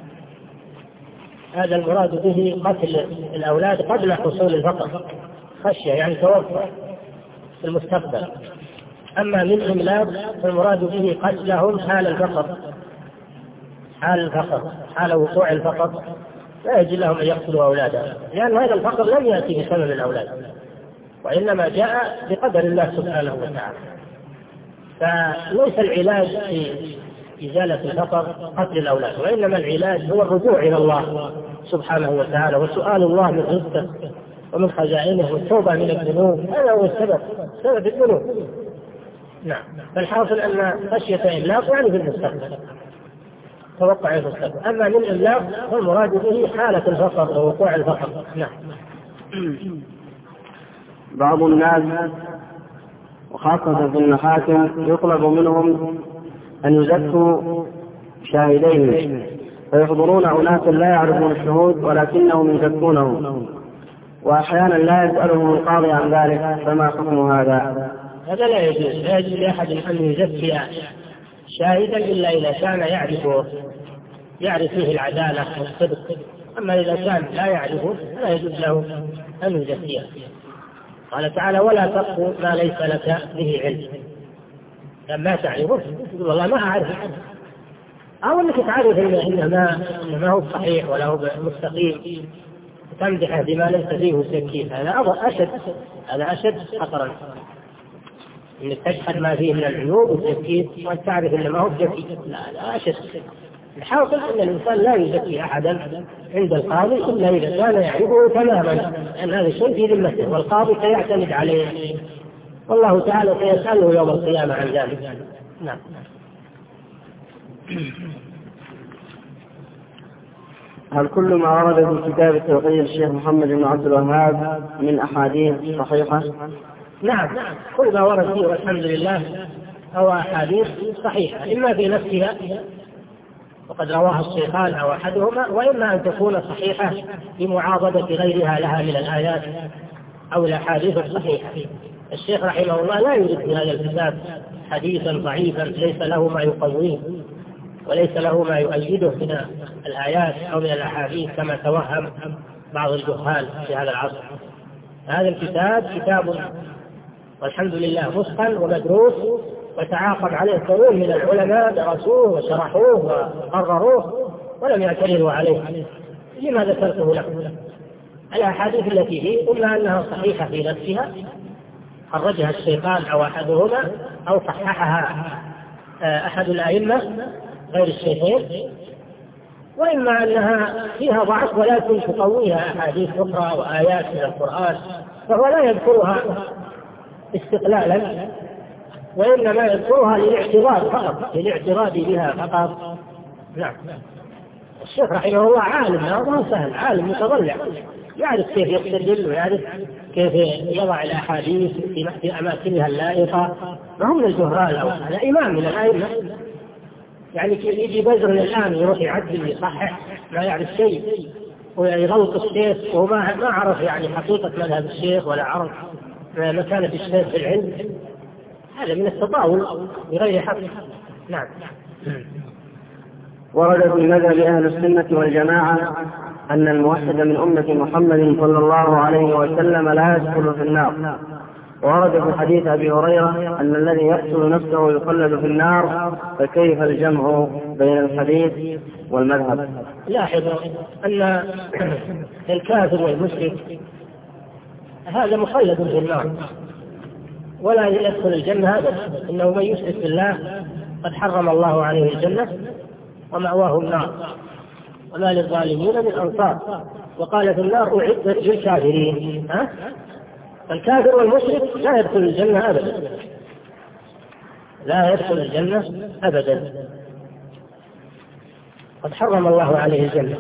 هذا المراد به قتل الأولاد قبل حصول الفقر، خشية يعني توفى في المستقبل. أما من إملاق فالمراد به قتلهم حال الفقر، حال الفقر، حال وقوع الفقر لا يجوز لهم أن يقتلوا أولادهم، لأن هذا الفقر لم يأتي بسبب الأولاد، وإنما جاء بقدر الله سبحانه وتعالى. فليس العلاج في إزالة الفقر قتل الأولاد، وإنما العلاج هو الرجوع إلى الله سبحانه وتعالى وسؤال الله من رزقه ومن خزائنه والتوبة من الذنوب. هذا هو السبب، سبب الذنوب. نعم. فالحاصل أن خشية إملاق يعني في المستقبل، توقع المستقبل. أما من إملاق فالمراد به حالة الفقر ووقوع الفقر. نعم. بعض الناس وخاصة في المحاكم يطلب منهم أن يزكوا شاهدين، فيحضرون أناس لا يعرفون الشهود ولكنهم يزكونهم، وأحيانا لا يسألهم القاضي عن ذلك، فما حكم هذا؟ هذا لا يجوز، لا يجوز لأحد أن يزكي شاهدا إلا إذا كان يعرفه يعرف فيه العدالة والصدق. أما إذا كان لا يعرفه لا يجوز له أن يزكيه. قال تعالى: ولا تقف ما ليس لك به علم. لما تعرفه تقول والله ما أعرف، أو أنك تعرف إنه ما هو صحيح ولا هو مستقيم تمدحه بما ليس فيه تزكيه. هذا أشد هذا أشد خطرا، إنك تجحد ما فيه من العيوب والتزكيه وأن تعرف إنه ما هو زكي. لا لا أشد. الحاصل أن الإنسان لا يزكي أحدا عند القاضي إلا إذا كان يعرفه تماما، أن هذا الشيء في ذمته والقاضي سيعتمد عليه، والله تعالى سيسأله يوم القيامة عن ذلك. نعم. هل كل ما ورد في كتاب التوحيد الشيخ محمد بن عبد الوهاب من أحاديث صحيحة؟ نعم، كل ما ورد فيه والحمد لله هو أحاديث صحيحة، إما في نفسها وقد رواها الشيخان أو أحدهما، وإما أن تكون صحيحة بمعاضدة غيرها لها من الآيات أو الأحاديث الصحيحة. الشيخ رحمه الله لا يوجد في هذا الكتاب حديثا ضعيفا ليس له ما يقويه وليس له ما يؤيده من الآيات أو من الأحاديث كما توهم بعض الجهال في هذا العصر. هذا الكتاب كتاب والحمد لله متقن ومدروس، وتعاقب عليه قرون من العلماء درسوه وشرحوه وقرروه ولم يعترضوا عليه. لما ذكرته لكم الأحاديث التي فيه إما أنها صحيحة في نفسها خرجها الشيخان أو أحدهما أو صححها أحد الأئمة غير الشيخين، وإما أنها فيها ضعف ولكن تقويها أحاديث أخرى وآيات من القرآن، فهو لا يذكرها استقلالا وإنما يذكرها للاعتراض فقط، للاعتراض بها فقط. نعم. الشيخ رحمه الله عالم، هذا سهل، عالم متضلع، يعرف كيف يستدل ويعرف كيف يضع الأحاديث في أماكنها اللائقة، ما هو من الجهال أو هذا إمام من الأئمة. يعني كيف يجي بزر الآن يروح يعدل يصحح ما يعرف شيء ويغلط الشيخ وما ما عرف يعني حقيقة مذهب الشيخ ولا عرف مكانة الشيخ في العلم، هذا من التطاول بغير حق. نعم. ورد في مذهب أهل السنة والجماعة أن الموحد من أمة محمد صلى الله عليه وسلم لا يدخل في النار، ورد في حديث أبي هريرة أن الذي يقتل نفسه يخلد في النار، فكيف الجمع بين الحديث والمذهب؟ لاحظوا أن الكافر والمشرك هذا مخلد في النار ولا يدخل الجنة أبدا، إنه من يشرك بالله قد حرم الله عليه الجنة ومأواه النار وما للظالمين من أنصار، وقال في النار أعدت للكافرين. ها؟ فالكافر والمشرك لا يدخل الجنة أبدا، لا يدخل الجنة أبدا، قد حرم الله عليه الجنة.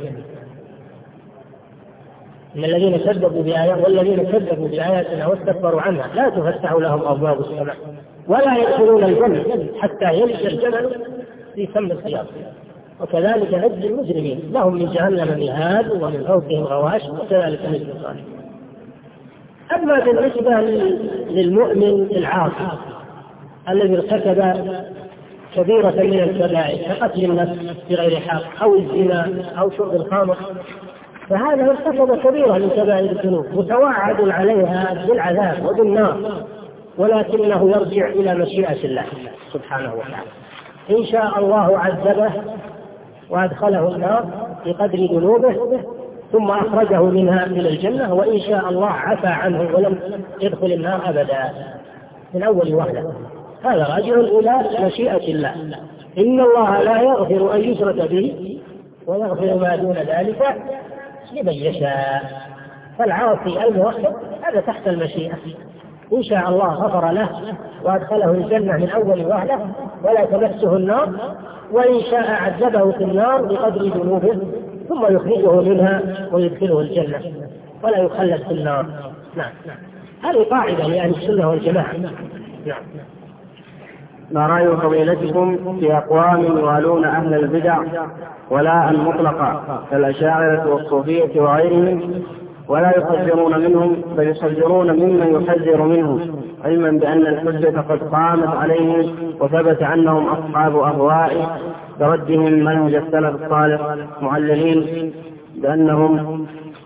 إن الذين كذبوا بآيات والذين كذبوا بآياتنا واستكبروا عنها لا تفتح لهم أبواب السماء ولا يدخلون الجنة حتى يلج الجمل في سم الخياط، وكذلك نجزي المجرمين، لهم من جهنم مهاد ومن فوقهم غواش وكذلك نجزي الظالمين. أما بالنسبة للمؤمن العاصي الذي ارتكب كبيرة من الكبائر كقتل النفس بغير حق أو الزنا أو شرب الخمر، فهذا ارتكب كبيرة من كبائر الذنوب متوعد عليها بالعذاب وبالنار، ولكنه يرجع إلى مشيئة الله سبحانه وتعالى. إن شاء الله عذبه وأدخله النار بقدر ذنوبه، ثم أخرجه منها إلى الجنة، وإن شاء الله عفى عنه ولم يدخل النار أبدا من أول وهلة. هذا راجع إلى مشيئة الله. إن الله لا يغفر أن يشرك به ويغفر ما دون ذلك لمن يشاء. فالعاصي الموحد هذا تحت المشيئة، إن شاء الله غفر له وأدخله الجنة من أول وهلة ولا تمسه النار، وإن شاء عذبه في النار بقدر ذنوبه ثم يخرجه منها ويدخله الجنة ولا يخلد في النار. نعم، هذه قاعدة لأهل السنة والجماعة. نعم. ما رأي فضيلتكم في أقوام يوالون أهل البدع ولاء مطلقا كالأشاعرة والصوفية وغيرهم، ولا يحذرون منهم بل يصدرون ممن يحذر منهم، علما بأن الحجة قد قامت عليهم وثبت أنهم أصحاب أهواء بردهم منهج السلف الصالح، معللين بأنهم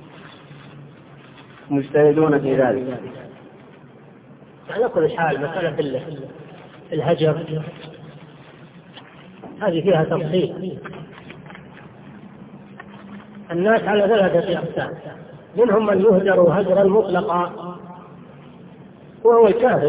مجتهدون في ذلك. على كل حال مسألة الهجر هذه فيها تفصيل. الناس على ثلاثة أقسام: منهم من يهجر هجرا مطلقا وهو الكافر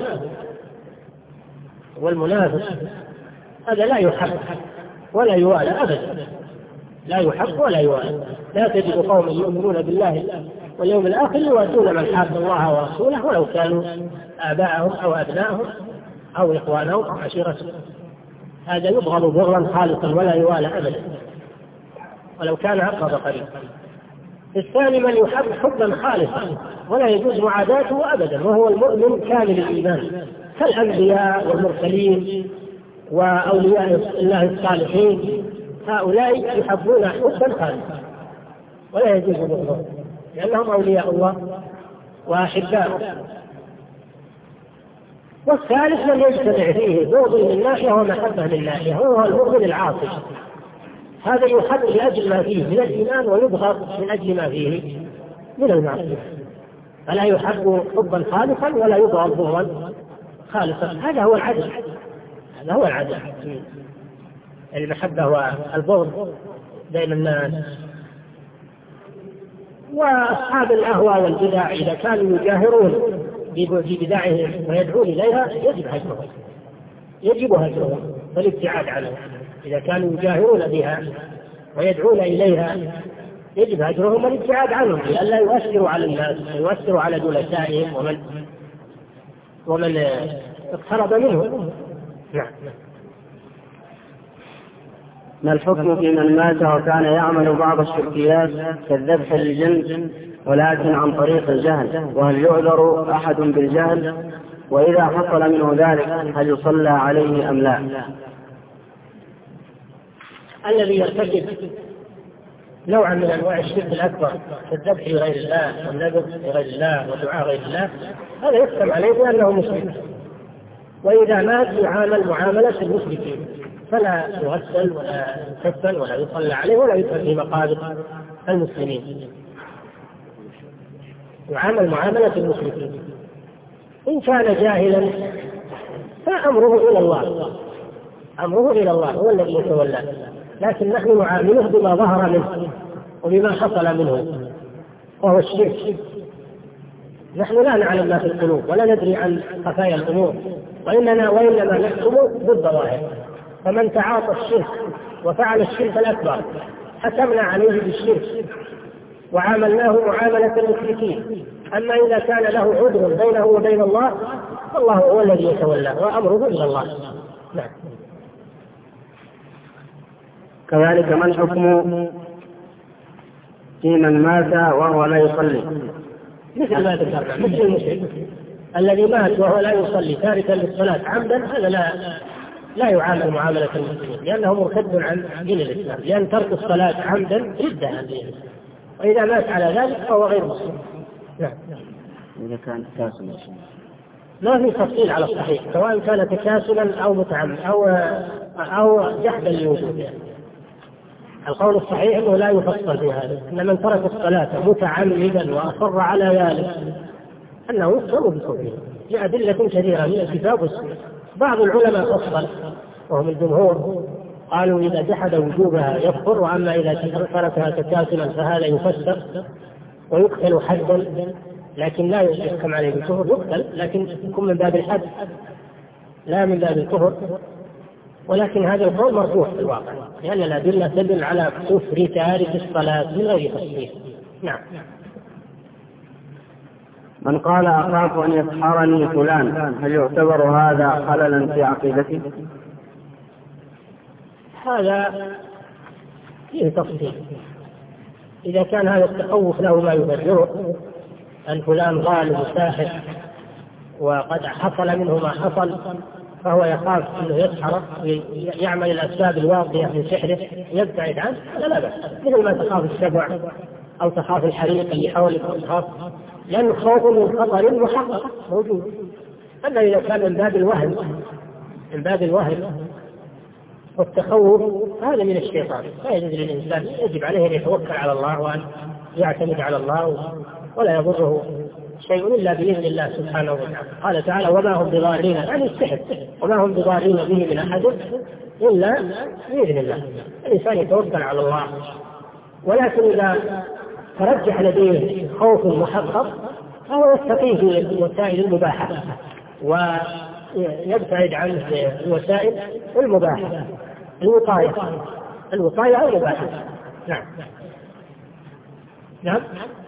والمنافق، هذا لا يحب ولا يوالى أبدا، لا يحب ولا يوالى. لا تجد قوم يؤمنون بالله واليوم الآخر يوادون من حاد الله ورسوله ولو كانوا آباءهم أو أبناءهم أو إخوانهم أو عشيرتهم. هذا يبغض بغضا خالصا ولا يوالى أبدا ولو كان أقرب قريب. الثاني من يحب حبا خالصا ولا يجوز معاداته أبدا، وهو المؤمن كامل الإيمان كالأنبياء والمرسلين وأولياء الله الصالحين. هؤلاء يحبون حبا خالصا ولا يجوز بغضهم لأنهم أولياء الله وأحباؤه. والثالث من يجتمع فيه بغض من ناحية ومحبة من ناحية، هو المؤمن العاصي. هذا يحب لأجل ما فيه من الإيمان ويبغض من أجل ما فيه من المعصية، فلا يحب حبا خالصا ولا يبغض بغضا خالصا. هذا هو العدل، هذا هو العدل. المحبة والبغض بين الناس. وأصحاب الأهواء والبدع إذا كانوا يجاهرون ببدعهم ويدعون إليها يجب هجرهم، يجب هجرهم والابتعاد عنهم. إذا كانوا يجاهرون بها ويدعون إليها يجب هجرهم والابتعاد عنهم لئلا يؤثروا على الناس ويؤثروا على جلسائهم ومن ومن اقترب منهم. نعم. ما الحكم في من مات وكان يعمل بعض الشركيات كالذبح للجن ولكن عن طريق الجهل، وهل يعذر أحد بالجهل؟ وإذا حصل منه ذلك هل يصلى عليه أم لا؟ الذي يرتكب نوعا من أنواع الشرك الأكبر كالذبح لغير الله والنذر لغير الله ودعاء غير الله هذا يحكم عليه بأنه مشرك، وإذا مات يعامل معاملة المشركين فلا يغسل ولا يكفن ولا يصلى عليه ولا يدفن في مقابر المسلمين، يعامل معاملة المشركين. إن كان جاهلا فأمره إلى الله، أمره إلى الله هو الذي يتولى، لكن نحن نعامله بما ظهر منه وبما حصل منه وهو الشرك. نحن لا نعلم ما في القلوب ولا ندري عن خفايا الأمور، وإننا وإنما نحكم بالظواهر. فمن تعاطى الشرك وفعل الشرك الأكبر حكمنا عليه بالشرك وعاملناه معاملة المشركين. أما إذا كان له عذر بينه وبين الله فالله هو الذي يتولى وأمره إلى الله. نعم. كذلك ما الحكم في من مات وهو لا يصلي؟ مثل ما ذكرنا، مثل المشرك الذي مات وهو لا يصلي تاركا للصلاة عمدا، هذا لا لا يعامل معاملة المسلمين لأنه مرتد عن دين الإسلام، لأن ترك الصلاة عمدا ردة عن دين الإسلام، وإذا مات على ذلك فهو غير مسلم. نعم. إذا كان تكاسلا ما في تفصيل على الصحيح سواء كان تكاسلا أو متعمد أو أو جحدا لوجوده. القول الصحيح أنه لا يفصل في هذا، أن من ترك الصلاة متعمدا وأصر على ذلك أنه يكفر بكفره لأدلة كثيرة من الكتاب والسنة. بعض العلماء فصل وهم الجمهور قالوا إذا جحد وجوبها يكفر، وأما إذا تركها تكاسلا فهذا يفسر ويقتل حدا، لكن لا يحكم عليه بالكفر، يقتل لكن يكون من باب الحد لا من باب الكفر. ولكن هذا القول مرفوع في الواقع، لأن الأدلة تدل على كفر تارك الصلاة من غير تفسير. نعم. من قال أخاف أن يسحرني فلان، هل يعتبر هذا خللا في عقيدته؟ هذا فيه تفصيل. إذا كان هذا التخوف له ما يبرره، أن فلان غالب ساحر وقد حصل منه ما حصل، فهو يخاف أنه يسحر يعمل الأسباب الواقية من سحره يبتعد عنه، لا لا بأس، مثل ما تخاف السبع أو تخاف الحريق اللي حولك تخاف، لأن خوف من خطر محقق موجود. أما إذا كان من باب الوهم من باب الوهم والتخوف هذا من الشيطان، لا يجوز للإنسان، يجب عليه أن يتوكل على الله وأن يعتمد على الله ولا يضره شيء إلا بإذن الله سبحانه وتعالى. قال تعالى: وما هم بضارين، يعني السحر، وما هم بضارين به من أحد إلا بإذن الله. الإنسان يتوكل على الله، ولكن إذا ترجح لديه خوف محقق فهو يستقيم في الوسائل المباحة ويبتعد عن الوسائل المباحة، الوقاية الوقاية أو المباحة. نعم نعم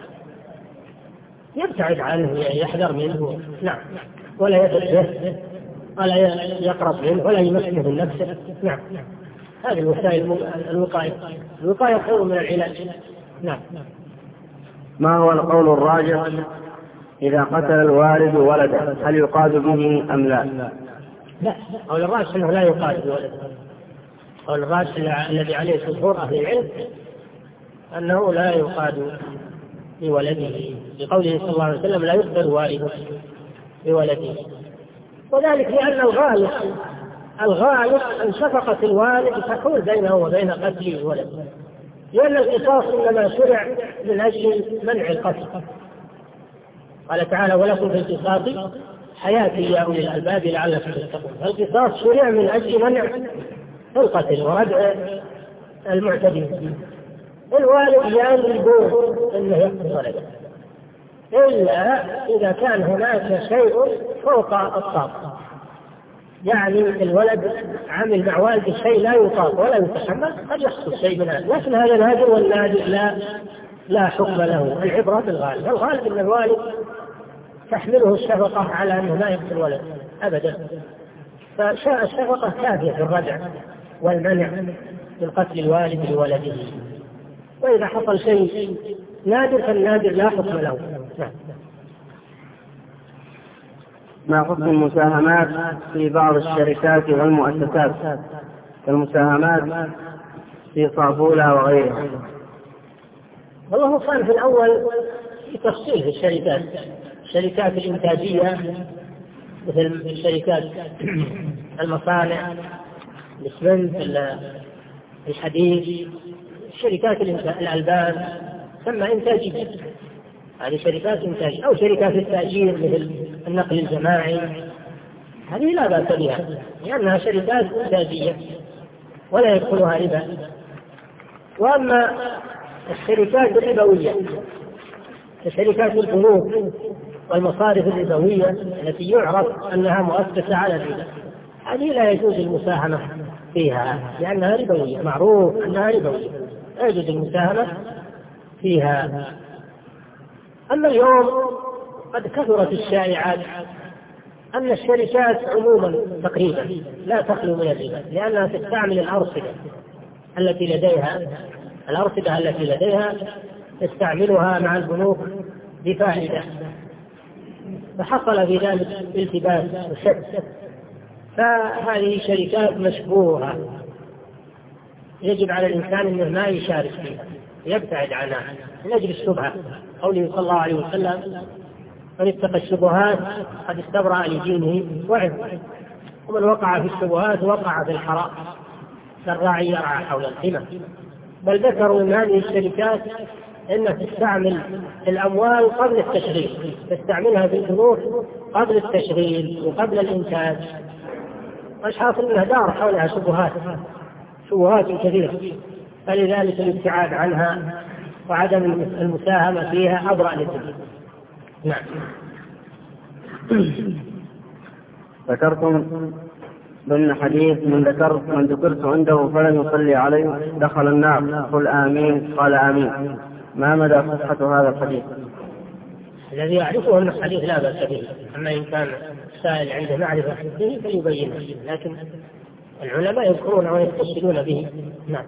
يبتعد عنه، يحذر منه، نعم، ولا يدرسه ولا يقرب منه ولا يمسه بنفسه. نعم، هذه الوسائل الوقاية. الوقاية خير من العلاج. نعم. ما هو القول الراجح إذا قتل الوالد ولده، هل يقاد به أم لا؟ لا، قول الراجح أنه لا يقاد بولده. قول الراجح الذي عليه جمهور أهل العلم أنه لا يقاد بولده، بقوله صلى الله عليه وسلم: لا يقتل والد بولده. وذلك لأن الغالب الغالب أن شفقة الوالد تحول بينه وبين قتل الولد، لأن القصاص إنما شرع من أجل منع القتل. قال تعالى: ولكم في القصاص حياة يا أولي الألباب لعلكم تتقون. القصاص شرع من أجل منع القتل وردع المعتدين. الوالد ينبغي أنه يقتل ولده إلا إذا كان هناك شيء فوق الطاقة، يعني الولد عمل مع والده شيء لا يطاق ولا يتحمل، قد يحصل شيء من هذا، لكن هذا نادر، والنادر لا لا حكم له. العبرة بالغالب، الغالب أن الوالد تحمله الشفقة على أنه لا يقتل الولد أبدا، فشاء الشفقة كافية في الردع والمنع من قتل الوالد لولده. وإذا حصل شيء نادر فالنادر لا حكم له. ما حكم المساهمات في بعض الشركات والمؤسسات كالمساهمات في صافولة وغيرها؟ والله كان في الأول في تفصيل في الشركات الشركات الإنتاجية مثل شركات المصانع، الإسمنت، الحديد، شركات الألبان تسمى إنتاجية، هذه شركات إنتاجية. أو شركات التأجير مثل النقل الجماعي، هذه لا بأس بها لأنها شركات إنتاجية ولا يدخلها ربا. وأما الشركات الربوية كشركات البنوك والمصارف الربوية التي يعرف أنها مؤسسة على الربا، هذه لا يجوز المساهمة فيها لأنها ربوية، معروف أنها ربوية، لا يجوز المساهمة فيها. أما اليوم قد كثرت الشائعات أن الشركات عموما تقريبا لا تخلو من الربا، لأنها تستعمل الأرصدة التي لديها الأرصدة التي لديها تستعملها مع البنوك بفائدة، فحصل في ذلك التباس وشك. فهذه شركات مشبوهة، يجب على الإنسان أنه ما يشارك فيها، يبتعد عنها من أجل الشبهة. قوله صلى الله عليه وسلم: من اتقى الشبهات قد استبرأ لدينه وعرضه، ومن وقع في الشبهات وقع في الحرام كالراعي يرعى حول الخيمة. بل ذكروا من هذه الشركات أنها تستعمل الأموال قبل التشغيل، تستعملها في البنوك قبل التشغيل وقبل الإنتاج، مش حاصل أنها دار حولها شبهات، شبهات كثيرة، فلذلك الابتعاد عنها وعدم المساهمة فيها أبرأ للدين. نعم. ذكرتم ضمن حديث من ذكرت من ذكرت عنده فلم يصلي عليه دخل النار، قل آمين، قال آمين. ما مدى صحة هذا الحديث؟ الذي يعرفه أن الحديث لا بأس به، أما إن كان السائل عنده معرفة به فليبينه، لكن العلماء يذكرون ويتصلون به. نعم.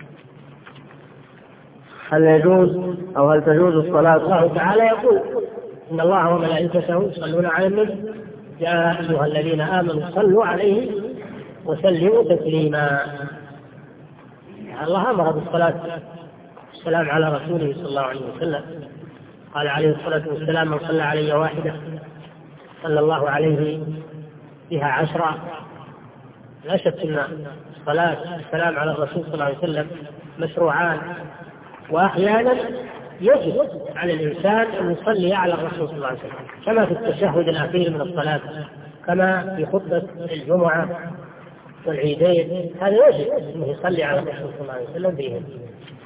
هل يجوز أو هل تجوز الصلاة؟ الله تعالى يقول إن الله وملائكته يصلون على النبي يا أيها الذين آمنوا صلوا عليه وسلموا تسليما. الله أمر بالصلاة والسلام على رسوله صلى الله عليه وسلم، قال عليه الصلاة والسلام من صلى علي واحدة صلى الله عليه بها عشرة. لا شك أن الصلاة والسلام على الرسول صلى الله عليه وسلم مشروعان، وأحيانا يجب على الإنسان أن يصلي على الرسول صلى الله عليه وسلم، كما في التشهد الأخير من الصلاة، كما في خطبة الجمعة والعيدين، هذا يجب أنه يصلي على الرسول صلى الله عليه وسلم بهم.